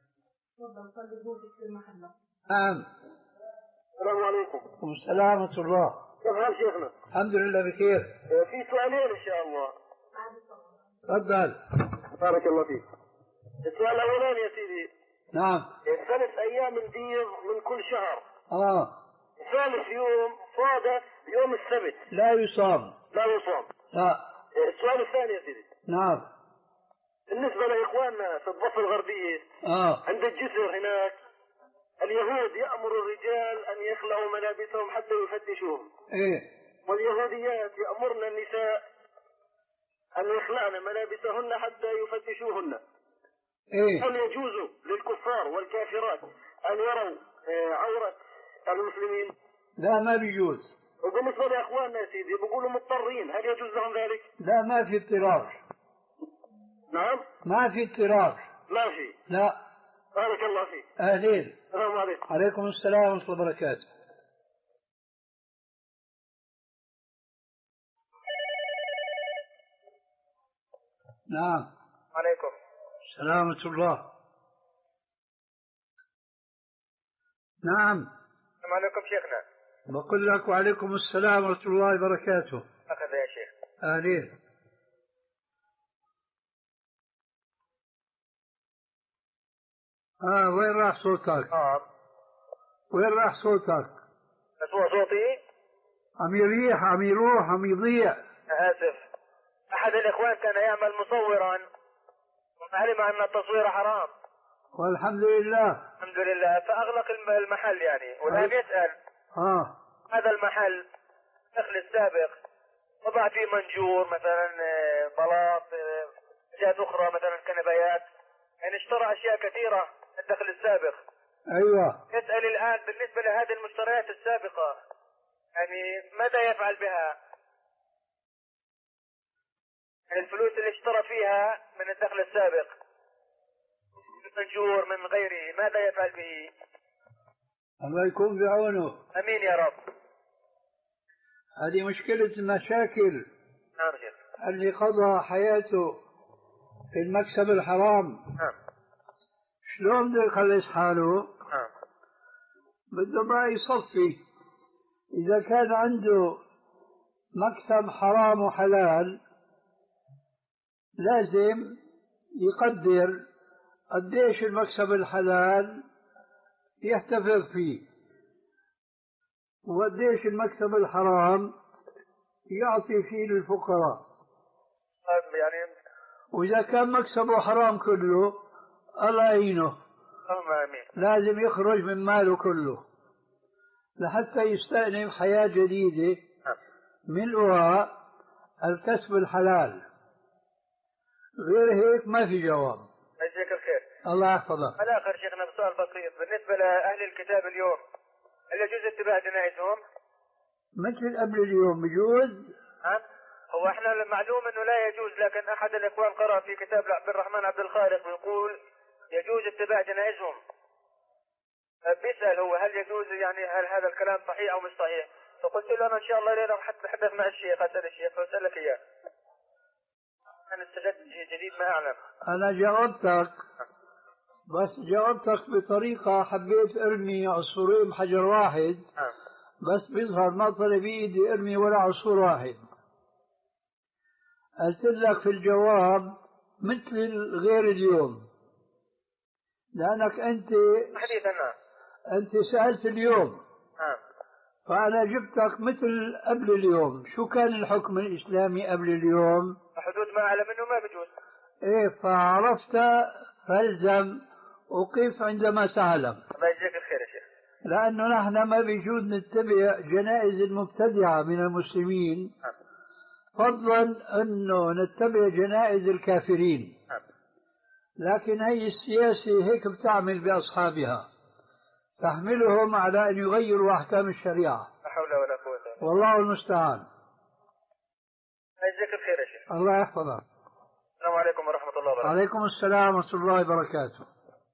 S1: نعم.
S5: السلام عليكم.
S1: والسلام ورحمة الله.
S5: كيف حال شيخنا؟
S1: الحمد لله بخير.
S5: في سؤالين إن شاء الله.
S1: تفضل.
S5: بارك الله فيك. السؤال الأولاني يا سيدي.
S1: نعم.
S5: ثلاث أيام البيض من كل شهر.
S1: آه.
S5: ثالث يوم صادف يوم السبت.
S1: لا يصام.
S5: لا يصام.
S1: لا.
S5: السؤال الثاني يا سيدي.
S1: نعم.
S5: بالنسبة لإخواننا في الضفة الغربية.
S1: آه.
S5: عند الجسر هناك اليهود يأمر الرجال أن يخلعوا ملابسهم حتى يفتشوهم.
S1: إيه.
S5: واليهوديات يأمرن النساء أن يخلعن ملابسهن حتى يفتشوهن.
S1: إيه.
S5: هل يجوز للكفار والكافرات أن يروا عورة المسلمين؟
S1: لا ما بيجوز.
S5: وبالنسبة لأخواننا يا سيدي بيقولوا مضطرين، هل يجوز لهم ذلك؟
S1: لا ما في اضطرار.
S5: نعم؟
S1: ما في اضطرار.
S5: ما في.
S1: لا.
S5: بارك الله فيك.
S1: أهلين.
S5: السلام عليكم.
S1: عليكم السلام ورحمة الله وبركاته. نعم.
S5: عليكم.
S1: السلام ورحمة الله. نعم.
S5: السلام عليكم شيخنا.
S1: بقول لك وعليكم السلام ورحمة الله وبركاته.
S5: أخذ يا شيخ.
S1: أهلين. اه وين راح صوتك؟
S5: اه
S1: وين راح صوتك؟
S5: اسمع صوتي؟
S1: عم يريح، عم يروح، عم يضيع.
S5: آسف. أحد الإخوان كان يعمل مصورا وعلم أن التصوير حرام.
S1: والحمد لله.
S5: الحمد لله. فأغلق المحل يعني، والآن يسأل
S1: اه
S5: هذا المحل الدخل السابق وضع فيه منجور مثلا، بلاط، أشياء أخرى مثلا كنبايات، يعني اشترى أشياء كثيرة الدخل السابق.
S1: ايوه.
S5: يسأل الآن بالنسبة لهذه المشتريات السابقة يعني ماذا يفعل بها؟ الفلوس اللي اشترى فيها من الدخل السابق من منجور من غيره ماذا يفعل به؟
S1: الله يكون بعونه.
S5: امين يا رب.
S1: هذه مشكلة المشاكل.
S5: نعم شيخ.
S1: اللي قضى حياته في المكسب الحرام
S5: نعم.
S1: شلون بده يخلص حاله؟
S5: نعم.
S1: بده بقى يصفي. إذا كان عنده مكسب حرام وحلال لازم يقدر قديش المكسب الحلال يحتفظ فيه وقديش المكسب الحرام يعطي فيه للفقراء.
S5: يعني
S1: وإذا كان مكسبه حرام كله الله يعينه،
S5: امين.
S1: لازم يخرج من ماله كله لحتى يستأنف حياة جديدة ملؤها الكسب الحلال. غير هيك ما في جواب.
S5: يجزيك الخير.
S1: الله يحفظك.
S5: على آخر شيخنا بسؤال بسيط بالنسبة لأهل الكتاب اليوم، هل يجوز اتباع جنائزهم؟
S1: مثل قبل اليوم بجوز؟
S5: ها؟ هو احنا المعلوم انه لا يجوز، لكن احد الاخوان قرأ في كتاب عبد الرحمن عبد الخالق بيقول يجوز اتباع جنائزهم. بيسأل هو هل يجوز، يعني هل هذا الكلام صحيح او مش صحيح؟ فقلت له انا ان شاء الله ليلة حتى اتحدث مع الشيخ اسأل الشيخ فاسألك اياه. انا استجدت شيء جديد ما اعلم.
S1: أنا جاوبتك بس جاوبتك بطريقة حبيت ارمي عصفورين بحجر واحد، بس بيظهر ما طلع بإيدي ارمي ولا عصفور واحد. قلت لك في الجواب مثل غير اليوم، لأنك أنت
S5: حديثنا
S1: أنت سألت اليوم
S5: نعم.
S1: فأنا جبتك مثل قبل اليوم. شو كان الحكم الإسلامي قبل اليوم؟
S5: حدود ما أعلم إنه ما بيجوز.
S1: إيه فعرفت فالزم وقف عندما تعلم.
S5: الله يجزيك الخير يا شيخ.
S1: لأنه نحن ما بيجوز نتبع جنائز المبتدعة من المسلمين، فضلا أنه نتبع جنائز الكافرين. لكن هي السياسة هيك بتعمل بأصحابها، تحملهم على أن يغيروا أحكام الشريعة.
S5: لا حول ولا قوة إلا بالله.
S1: والله المستعان.
S5: الله يجزيك الخير يا شيخ.
S1: الله يحفظك.
S5: السلام عليكم ورحمة الله وبركاته.
S1: عليكم السلام ورحمة الله وبركاته.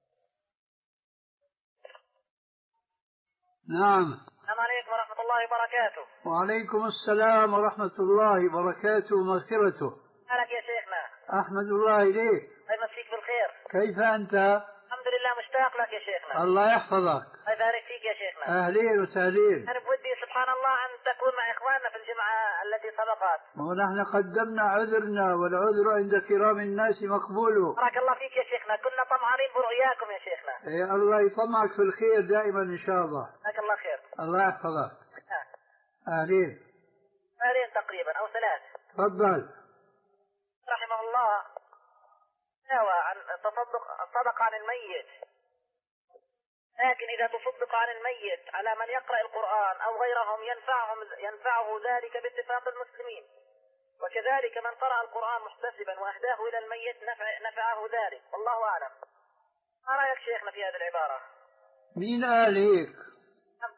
S1: نعم.
S5: السلام عليكم ورحمة الله وبركاته.
S1: وعليكم السلام ورحمة الله وبركاته ومغفرته.
S5: حالك يا شيخنا؟
S1: أحمد الله إليك.
S5: الله يمسيك بالخير.
S1: كيف أنت؟
S5: الحمد لله مشتاق لك يا شيخنا.
S1: الله يحفظك.
S5: الله يبارك فيك يا شيخنا.
S1: أهلين وسهلين.
S5: أنا بودي سبحان الله أن تكون مع إخواننا في الجمعة التي سبقت.
S1: ونحن قدمنا عذرنا والعذر عند كرام الناس مقبول.
S5: بارك الله فيك يا شيخنا، كنا طمعانين برؤياكم يا شيخنا.
S1: إيه الله يطمعك في الخير دائما إن شاء الله.
S5: جزاك الله خير.
S1: الله يحفظك. أهلين.
S5: أهلين تقريبا أو ثلاث.
S1: تفضل.
S5: رحمه الله نوى عن تصدق الصدقة عن الميت، لكن إذا تصدق عن الميت على من يقرأ القرآن أو غيرهم ينفعهم ينفعه ذلك باتفاق المسلمين، وكذلك من قرأ القرآن محتسبا وأهداه إلى الميت نفع نفعه ذلك، والله أعلم. ما رأيك شيخنا في هذه العبارة؟
S1: مين قال هيك؟
S5: نعم.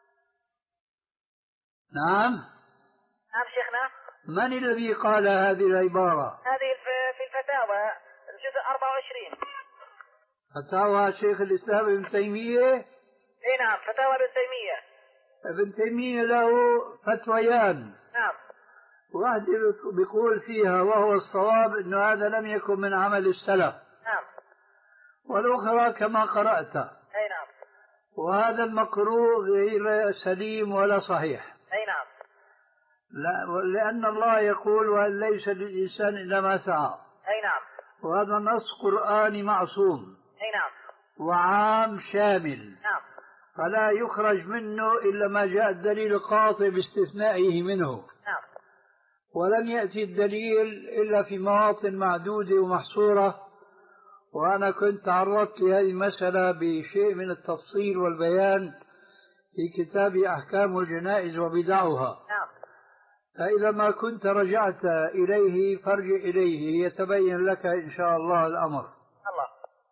S1: نعم.
S5: نعم شيخنا.
S1: من الذي قال هذه العبارة؟
S5: هذه في الفتاوى الجزء أربعة وعشرين.
S1: فتاوى شيخ الإسلام ابن تيمية؟
S5: اي نعم فتاوى ابن تيمية.
S1: ابن تيمية له فتويان.
S5: نعم.
S1: واحد بيقول فيها وهو الصواب انه هذا لم يكن من عمل السلف.
S5: نعم.
S1: والاخرى كما قرأت.
S5: اي نعم.
S1: وهذا المقروء غير سليم ولا صحيح.
S5: اي نعم.
S1: لا لأن الله يقول وأن ليس للإنسان إلا ما سعى.
S5: اي نعم.
S1: وهذا نص قرآني معصوم.
S5: اي نعم.
S1: وعام شامل،
S5: نعم.
S1: فلا يخرج منه إلا ما جاء الدليل القاطع باستثنائه منه.
S5: نعم.
S1: ولم يأتي الدليل إلا في مواطن معدودة ومحصورة، وأنا كنت تعرضت لهذه المسألة بشيء من التفصيل والبيان في كتاب أحكام الجنائز وبدعها.
S5: نعم.
S1: فإذا ما كنت رجعت إليه فارجع إليه يتبين لك إن شاء الله الأمر.
S5: الله.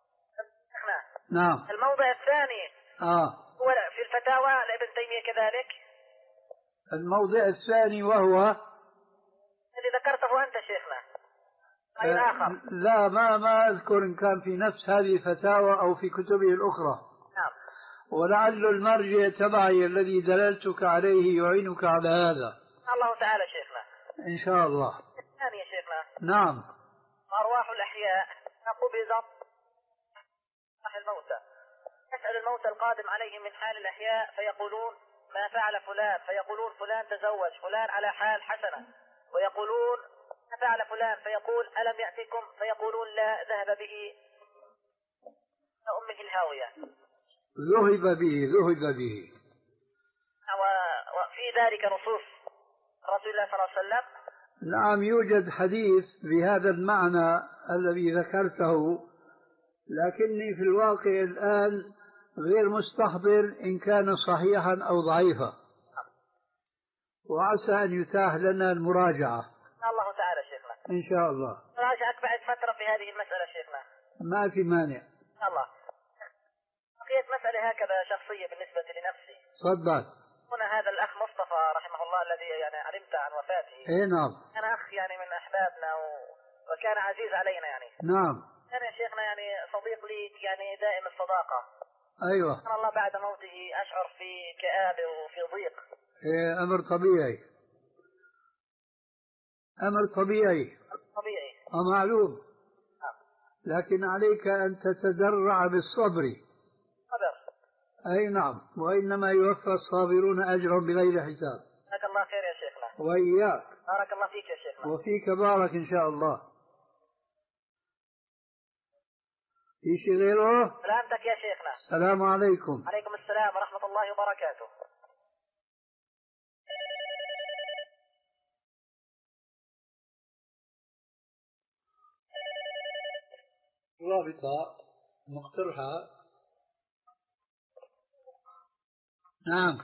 S1: نعم.
S5: الموضع الثاني
S1: آه.
S5: هو في الفتاوى لابن تيمية كذلك.
S1: الموضع الثاني وهو
S5: الذي ذكرته أنت شيخنا. أي آخر؟
S1: لا، ما ما أذكر إن كان في نفس هذه الفتاوى أو في كتبه الأخرى.
S5: نعم.
S1: ولعل المرجع تبعي الذي دللتك عليه يعينك على هذا.
S5: الله تعالى شيخنا.
S1: إن شاء الله.
S5: الثاني يا شيخنا.
S1: نعم.
S5: أرواح الأحياء قبضت روح الموتى، يسأل الموتى القادم عليهم من حال الأحياء فيقولون ما فعل فلان، فيقولون فلان تزوج، فلان على حال حسنة، ويقولون ما فعل فلان، فيقول ألم يأتكم، فيقولون لا، ذهب به أمه الهاوية.
S1: ذهب به ذهب به.
S5: وفي ذلك نصوص رسول الله صلى الله عليه وسلم.
S1: نعم، يوجد حديث بهذا المعنى الذي ذكرته، لكني في الواقع الآن غير مستحضر إن كان صحيحا أو ضعيفا، وعسى أن يتاح لنا المراجعة.
S5: الله تعالى شيخنا.
S1: إن شاء الله.
S5: راجعك بعد فترة في هذه المسألة شيخنا.
S1: ما في مانع.
S5: الله. بقيت مسألة هكذا شخصية بالنسبة لنفسي.
S1: تفضل.
S5: هنا هذا الأخ مصطفى رحمه الله الذي يعني علمت عن وفاته.
S1: إيه نعم.
S5: أنا أخ يعني من أحبابنا و... وكان عزيز علينا يعني.
S1: نعم.
S5: أنا يا شيخنا يعني صديق لي يعني دائم الصداقة.
S1: أيوة.
S5: سبحان الله بعد موته أشعر في كآبة وفي ضيق.
S1: إيه، أمر طبيعي. أمر طبيعي.
S5: طبيعي.
S1: ومعلوم. لكن عليك أن تتدرع بالصبر.
S5: صبر.
S1: أي نعم، وإنما يوفى الصابرون أجرهم بغير حساب.
S5: جزاك الله خير يا شيخنا.
S1: وإياك.
S5: بارك الله فيك يا شيخنا.
S1: وفيك بارك إن شاء الله. في شيء غيره؟
S5: سلامتك يا شيخنا.
S1: السلام عليكم.
S5: عليكم السلام ورحمة الله وبركاته.
S1: رابطة مقترحة. نعم.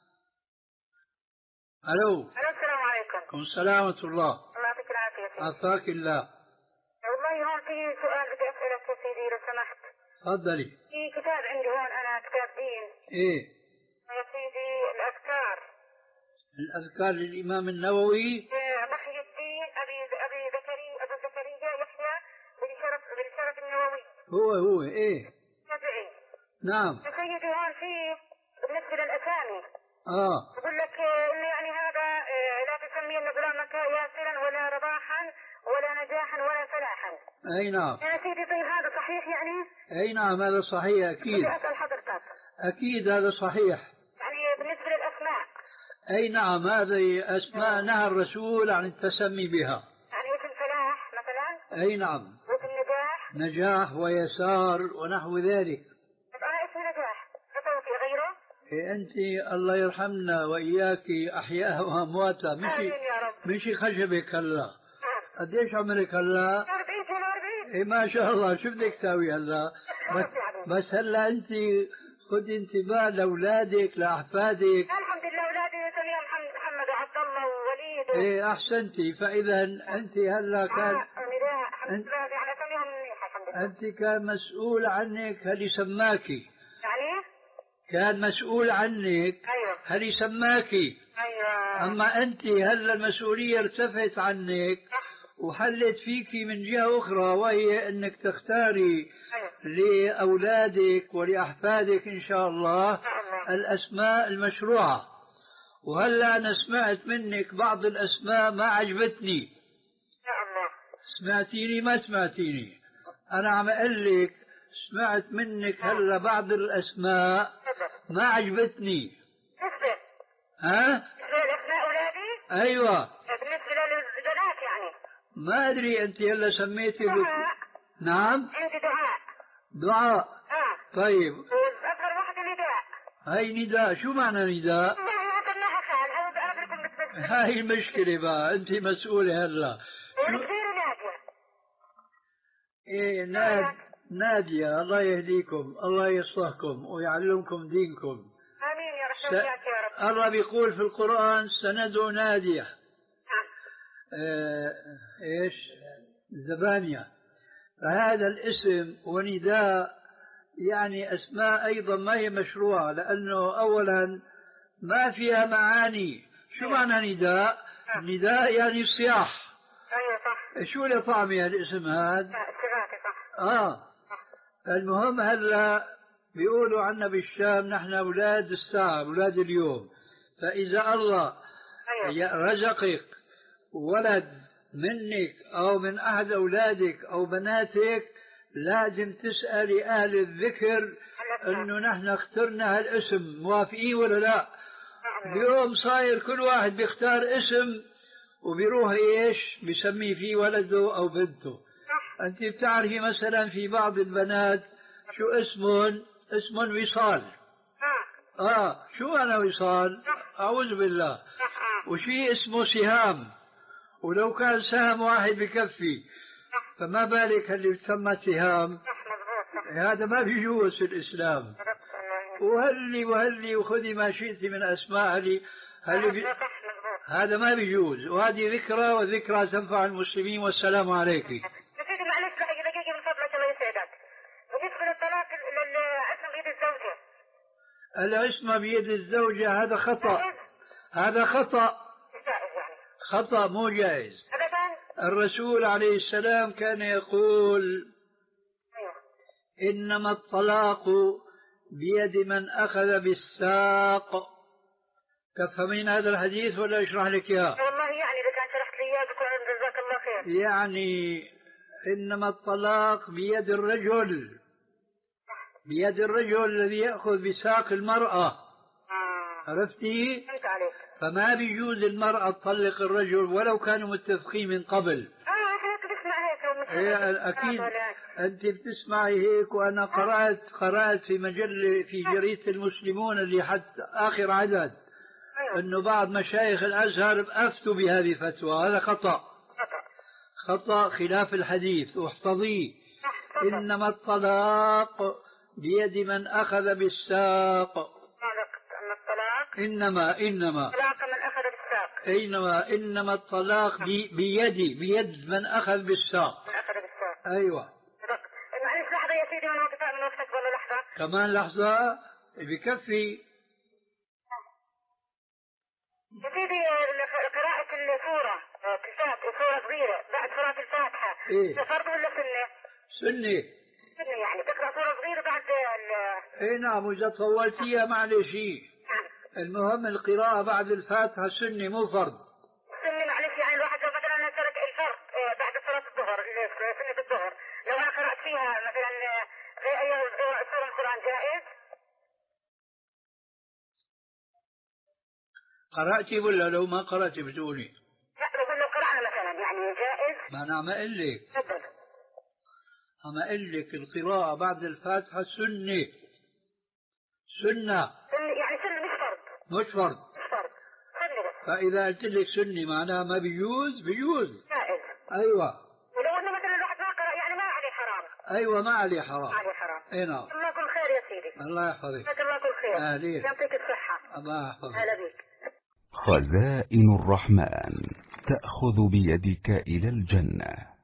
S1: ألو.
S6: ألو، السلام عليكم.
S1: السلام ورحمة الله.
S6: الله يعطيك العافية.
S1: عافاك الله.
S6: والله هون في سؤال بدي أسألك يا سيدي لو سمحت.
S1: تفضلي.
S6: في كتاب عندي هون أنا كتاب دين.
S1: إيه.
S6: يا سيدي الأذكار.
S1: الأذكار للإمام النووي.
S6: محي الدين أبي أبي زكريا أبو زكريا يحيى بن شرف بن شرف النووي.
S1: هو هو إيه.
S6: تبعي.
S1: نعم.
S6: يا سيدي هون في بالنسبة للأسامي.
S1: آه.
S6: يقول لك إنه يعني هذا لا تسمين غلامك ياسرا ولا رباحا ولا نجاحا ولا فلاحا.
S1: أي نعم.
S6: يا سيدي طيب هذا صحيح يعني؟
S1: أي نعم هذا صحيح أكيد.
S6: بدي أسأل حضرتك.
S1: أكيد هذا صحيح.
S6: يعني بالنسبة للأسماء.
S1: أي نعم، هذه أسماء نهى الرسول عن التسمي بها.
S6: يعني اسم فلاح مثلا.
S1: أي نعم.
S6: واسم نجاح.
S1: نجاح ويسار ونحو ذلك.
S6: طب أنا اسمي نجاح، أسوي في غيره؟
S1: إيه أنت الله يرحمنا وإياك أحياء وأمواتها، مشي مشي خشبك هلا. قديش عمرك هلا؟
S6: أربعين سنة أربعين.
S1: إيه ما شاء الله، شو بدك تساوي هلا؟ بس, بس هلا أنت خذ انتباه لأولادك لأحفادك.
S6: الحمد لله أولادي يسميهم محمد وعبد الله ووليد.
S1: إيه أحسنتي، فإذا أنت هلا كان
S6: آه الحمد لله يعني أسميهم منيح الحمد لله.
S1: أنت كان مسؤول عنك هل سماكي.
S6: يعني؟
S1: كان مسؤول عنك.
S6: أيوه.
S1: هل سماكي.
S6: أيوه.
S1: أما أنت هلا المسؤولية ارتفعت عنك وحلت فيك من جهة أخرى، وهي أنك تختاري لأولادك ولأحفادك إن شاء الله الأسماء المشروعة. وهلا أنا سمعت منك بعض الأسماء ما عجبتني. سمعتيني ما سمعتيني؟ أنا عم أقول لك سمعت منك هلا بعض الأسماء ما عجبتني. ها؟
S6: بالنسبة لأسماء أولادي؟
S1: أيوة.
S6: بالنسبة للبنات يعني؟
S1: ما أدري أنت هلا سميتي
S6: دعاء.
S1: نعم؟
S6: أنت دعاء.
S1: دعاء.
S6: آه.
S1: طيب
S6: والأصغر واحد نداء.
S1: هاي نداء، شو معنى نداء؟ هاي المشكلة بقى، أنت مسؤولة هلا.
S6: والكبيرة نادية.
S1: إيه ناد نادية، الله يهديكم، الله يصلحكم ويعلمكم دينكم.
S6: آمين يا رب. س... يا رب.
S1: الله بيقول في القرآن سندعو نادية. آه إيش؟ زبانية. فهذا الاسم ونداء يعني أسماء أيضا ما هي مشروعة، لأنه أولا ما فيها معاني. شو معنى نداء؟ نداء يعني صياح.
S6: أيوة صح.
S1: شو اللي طعمي هالاسم هذا؟
S6: صح.
S1: آه المهم هلا بيقولوا عنا بالشام نحن أولاد الساعة، أولاد اليوم. فإذا الله
S6: أيوة.
S1: رزقك ولد منك أو من أحد أولادك أو بناتك لازم تسألي أهل الذكر إنه نحن اخترنا هالاسم، موافقين ولا لا؟ اليوم صاير كل واحد بيختار اسم وبيروح إيش بيسميه فيه ولده أو بنته. أنت بتعرفي مثلا في بعض البنات شو اسمهم؟ اسمهم وصال. آه شو أنا وصال؟ أعوذ بالله. وشي اسمه سهام، ولو كان سهم واحد بكفي، فما بالك اللي بتسمى سهام؟ هذا ما بيجوز في الإسلام. وهلي وهلي وخذي ما شئت من أسماء هلي هلي بي... هذا ما بيجوز، وهذه ذكرى وذكرى تنفع المسلمين. والسلام عليك.
S6: سيدي معلش دقيقة من فضلك الله يسعدك. بالنسبة للطلاق العصمة بيد الزوجة.
S1: العصمة بيد الزوجة هذا خطأ. هذا خطأ. خطأ مو جائز. الرسول عليه السلام كان يقول إنما الطلاق بيد من أخذ بالساق. تفهمين هذا الحديث ولا أشرح لك إياه؟
S6: والله يعني إذا كان شرحت لي إياه بكون جزاك الله خير.
S1: يعني إنما الطلاق بيد الرجل، بيد الرجل الذي يأخذ بساق المرأة.
S6: آه.
S1: عرفتي؟
S6: فهمت عليك.
S1: فما بيجوز المرأة تطلق الرجل ولو كانوا متفقين من قبل.
S6: اه هيك بسمع هيك.
S1: إيه أكيد أنت بتسمعي هيك، وأنا قرأت قرأت في مجلة في جريدة المسلمون اللي حتى آخر عدد أنه بعض مشايخ الأزهر أفتوا بهذه الفتوى. هذا خطأ. خطأ خلاف الحديث، واحفظيه. إنما الطلاق بيد من أخذ بالساق. إنما إنما
S6: طلاق من أخذ بالساق.
S1: إنما إنما الطلاق بي بيدي بيد من أخذ بالساق.
S6: من أخذ بالساق.
S1: أيوة.
S6: معلش لحظة يا سيدي من وقتها من وقتك ولا لحظة؟
S1: كمان لحظة بكفي.
S6: يا سيدي قراءة السورة كتاب سورة صغيرة بعد صلاة الفاتحة.
S1: إيه؟
S6: فرض ولا سنة؟
S1: سنة.
S6: سنة يعني تقرأ سورة صغيرة بعد ال.
S1: إيه نعم، وإذا طولتيها معلش. المهم القراءة بعد الفاتحة سنة مو فرض.
S6: سنة معلش يعني الواحد لو مثلا ترك الفرض بعد صلاة الظهر سنة الظهر لو أنا قرأت فيها مثلا غير أي سورة من القرآن جائز؟
S1: قرأتي ولا لو ما قرأتي بتقولي؟
S6: لا بقول لو قرأنا مثلا يعني جائز؟
S1: ما أنا عم أقول لك.
S6: تفضل.
S1: عم أقول لك القراءة بعد الفاتحة سنة. سنة.
S6: سنة يعني سنة مش فرض.
S1: مش فرض.
S6: مش فرض. سنة بس.
S1: فإذا قلت لك سنة معناها ما بيجوز، بيجوز.
S6: جائز.
S1: أيوة.
S6: ولو إنه مثلا الواحد ما قرأ يعني ما عليه حرام.
S1: أيوة ما عليه حرام.
S6: ما عليه حرام.
S1: أي نعم.
S6: الله كل خير يا سيدي.
S1: الله يحفظك.
S6: جزاك الله كل خير.
S1: أهلين.
S6: يعطيك الصحة.
S1: الله يحفظك.
S6: هلا بك.
S7: خزائن الرحمن تأخذ بيدك إلى الجنة.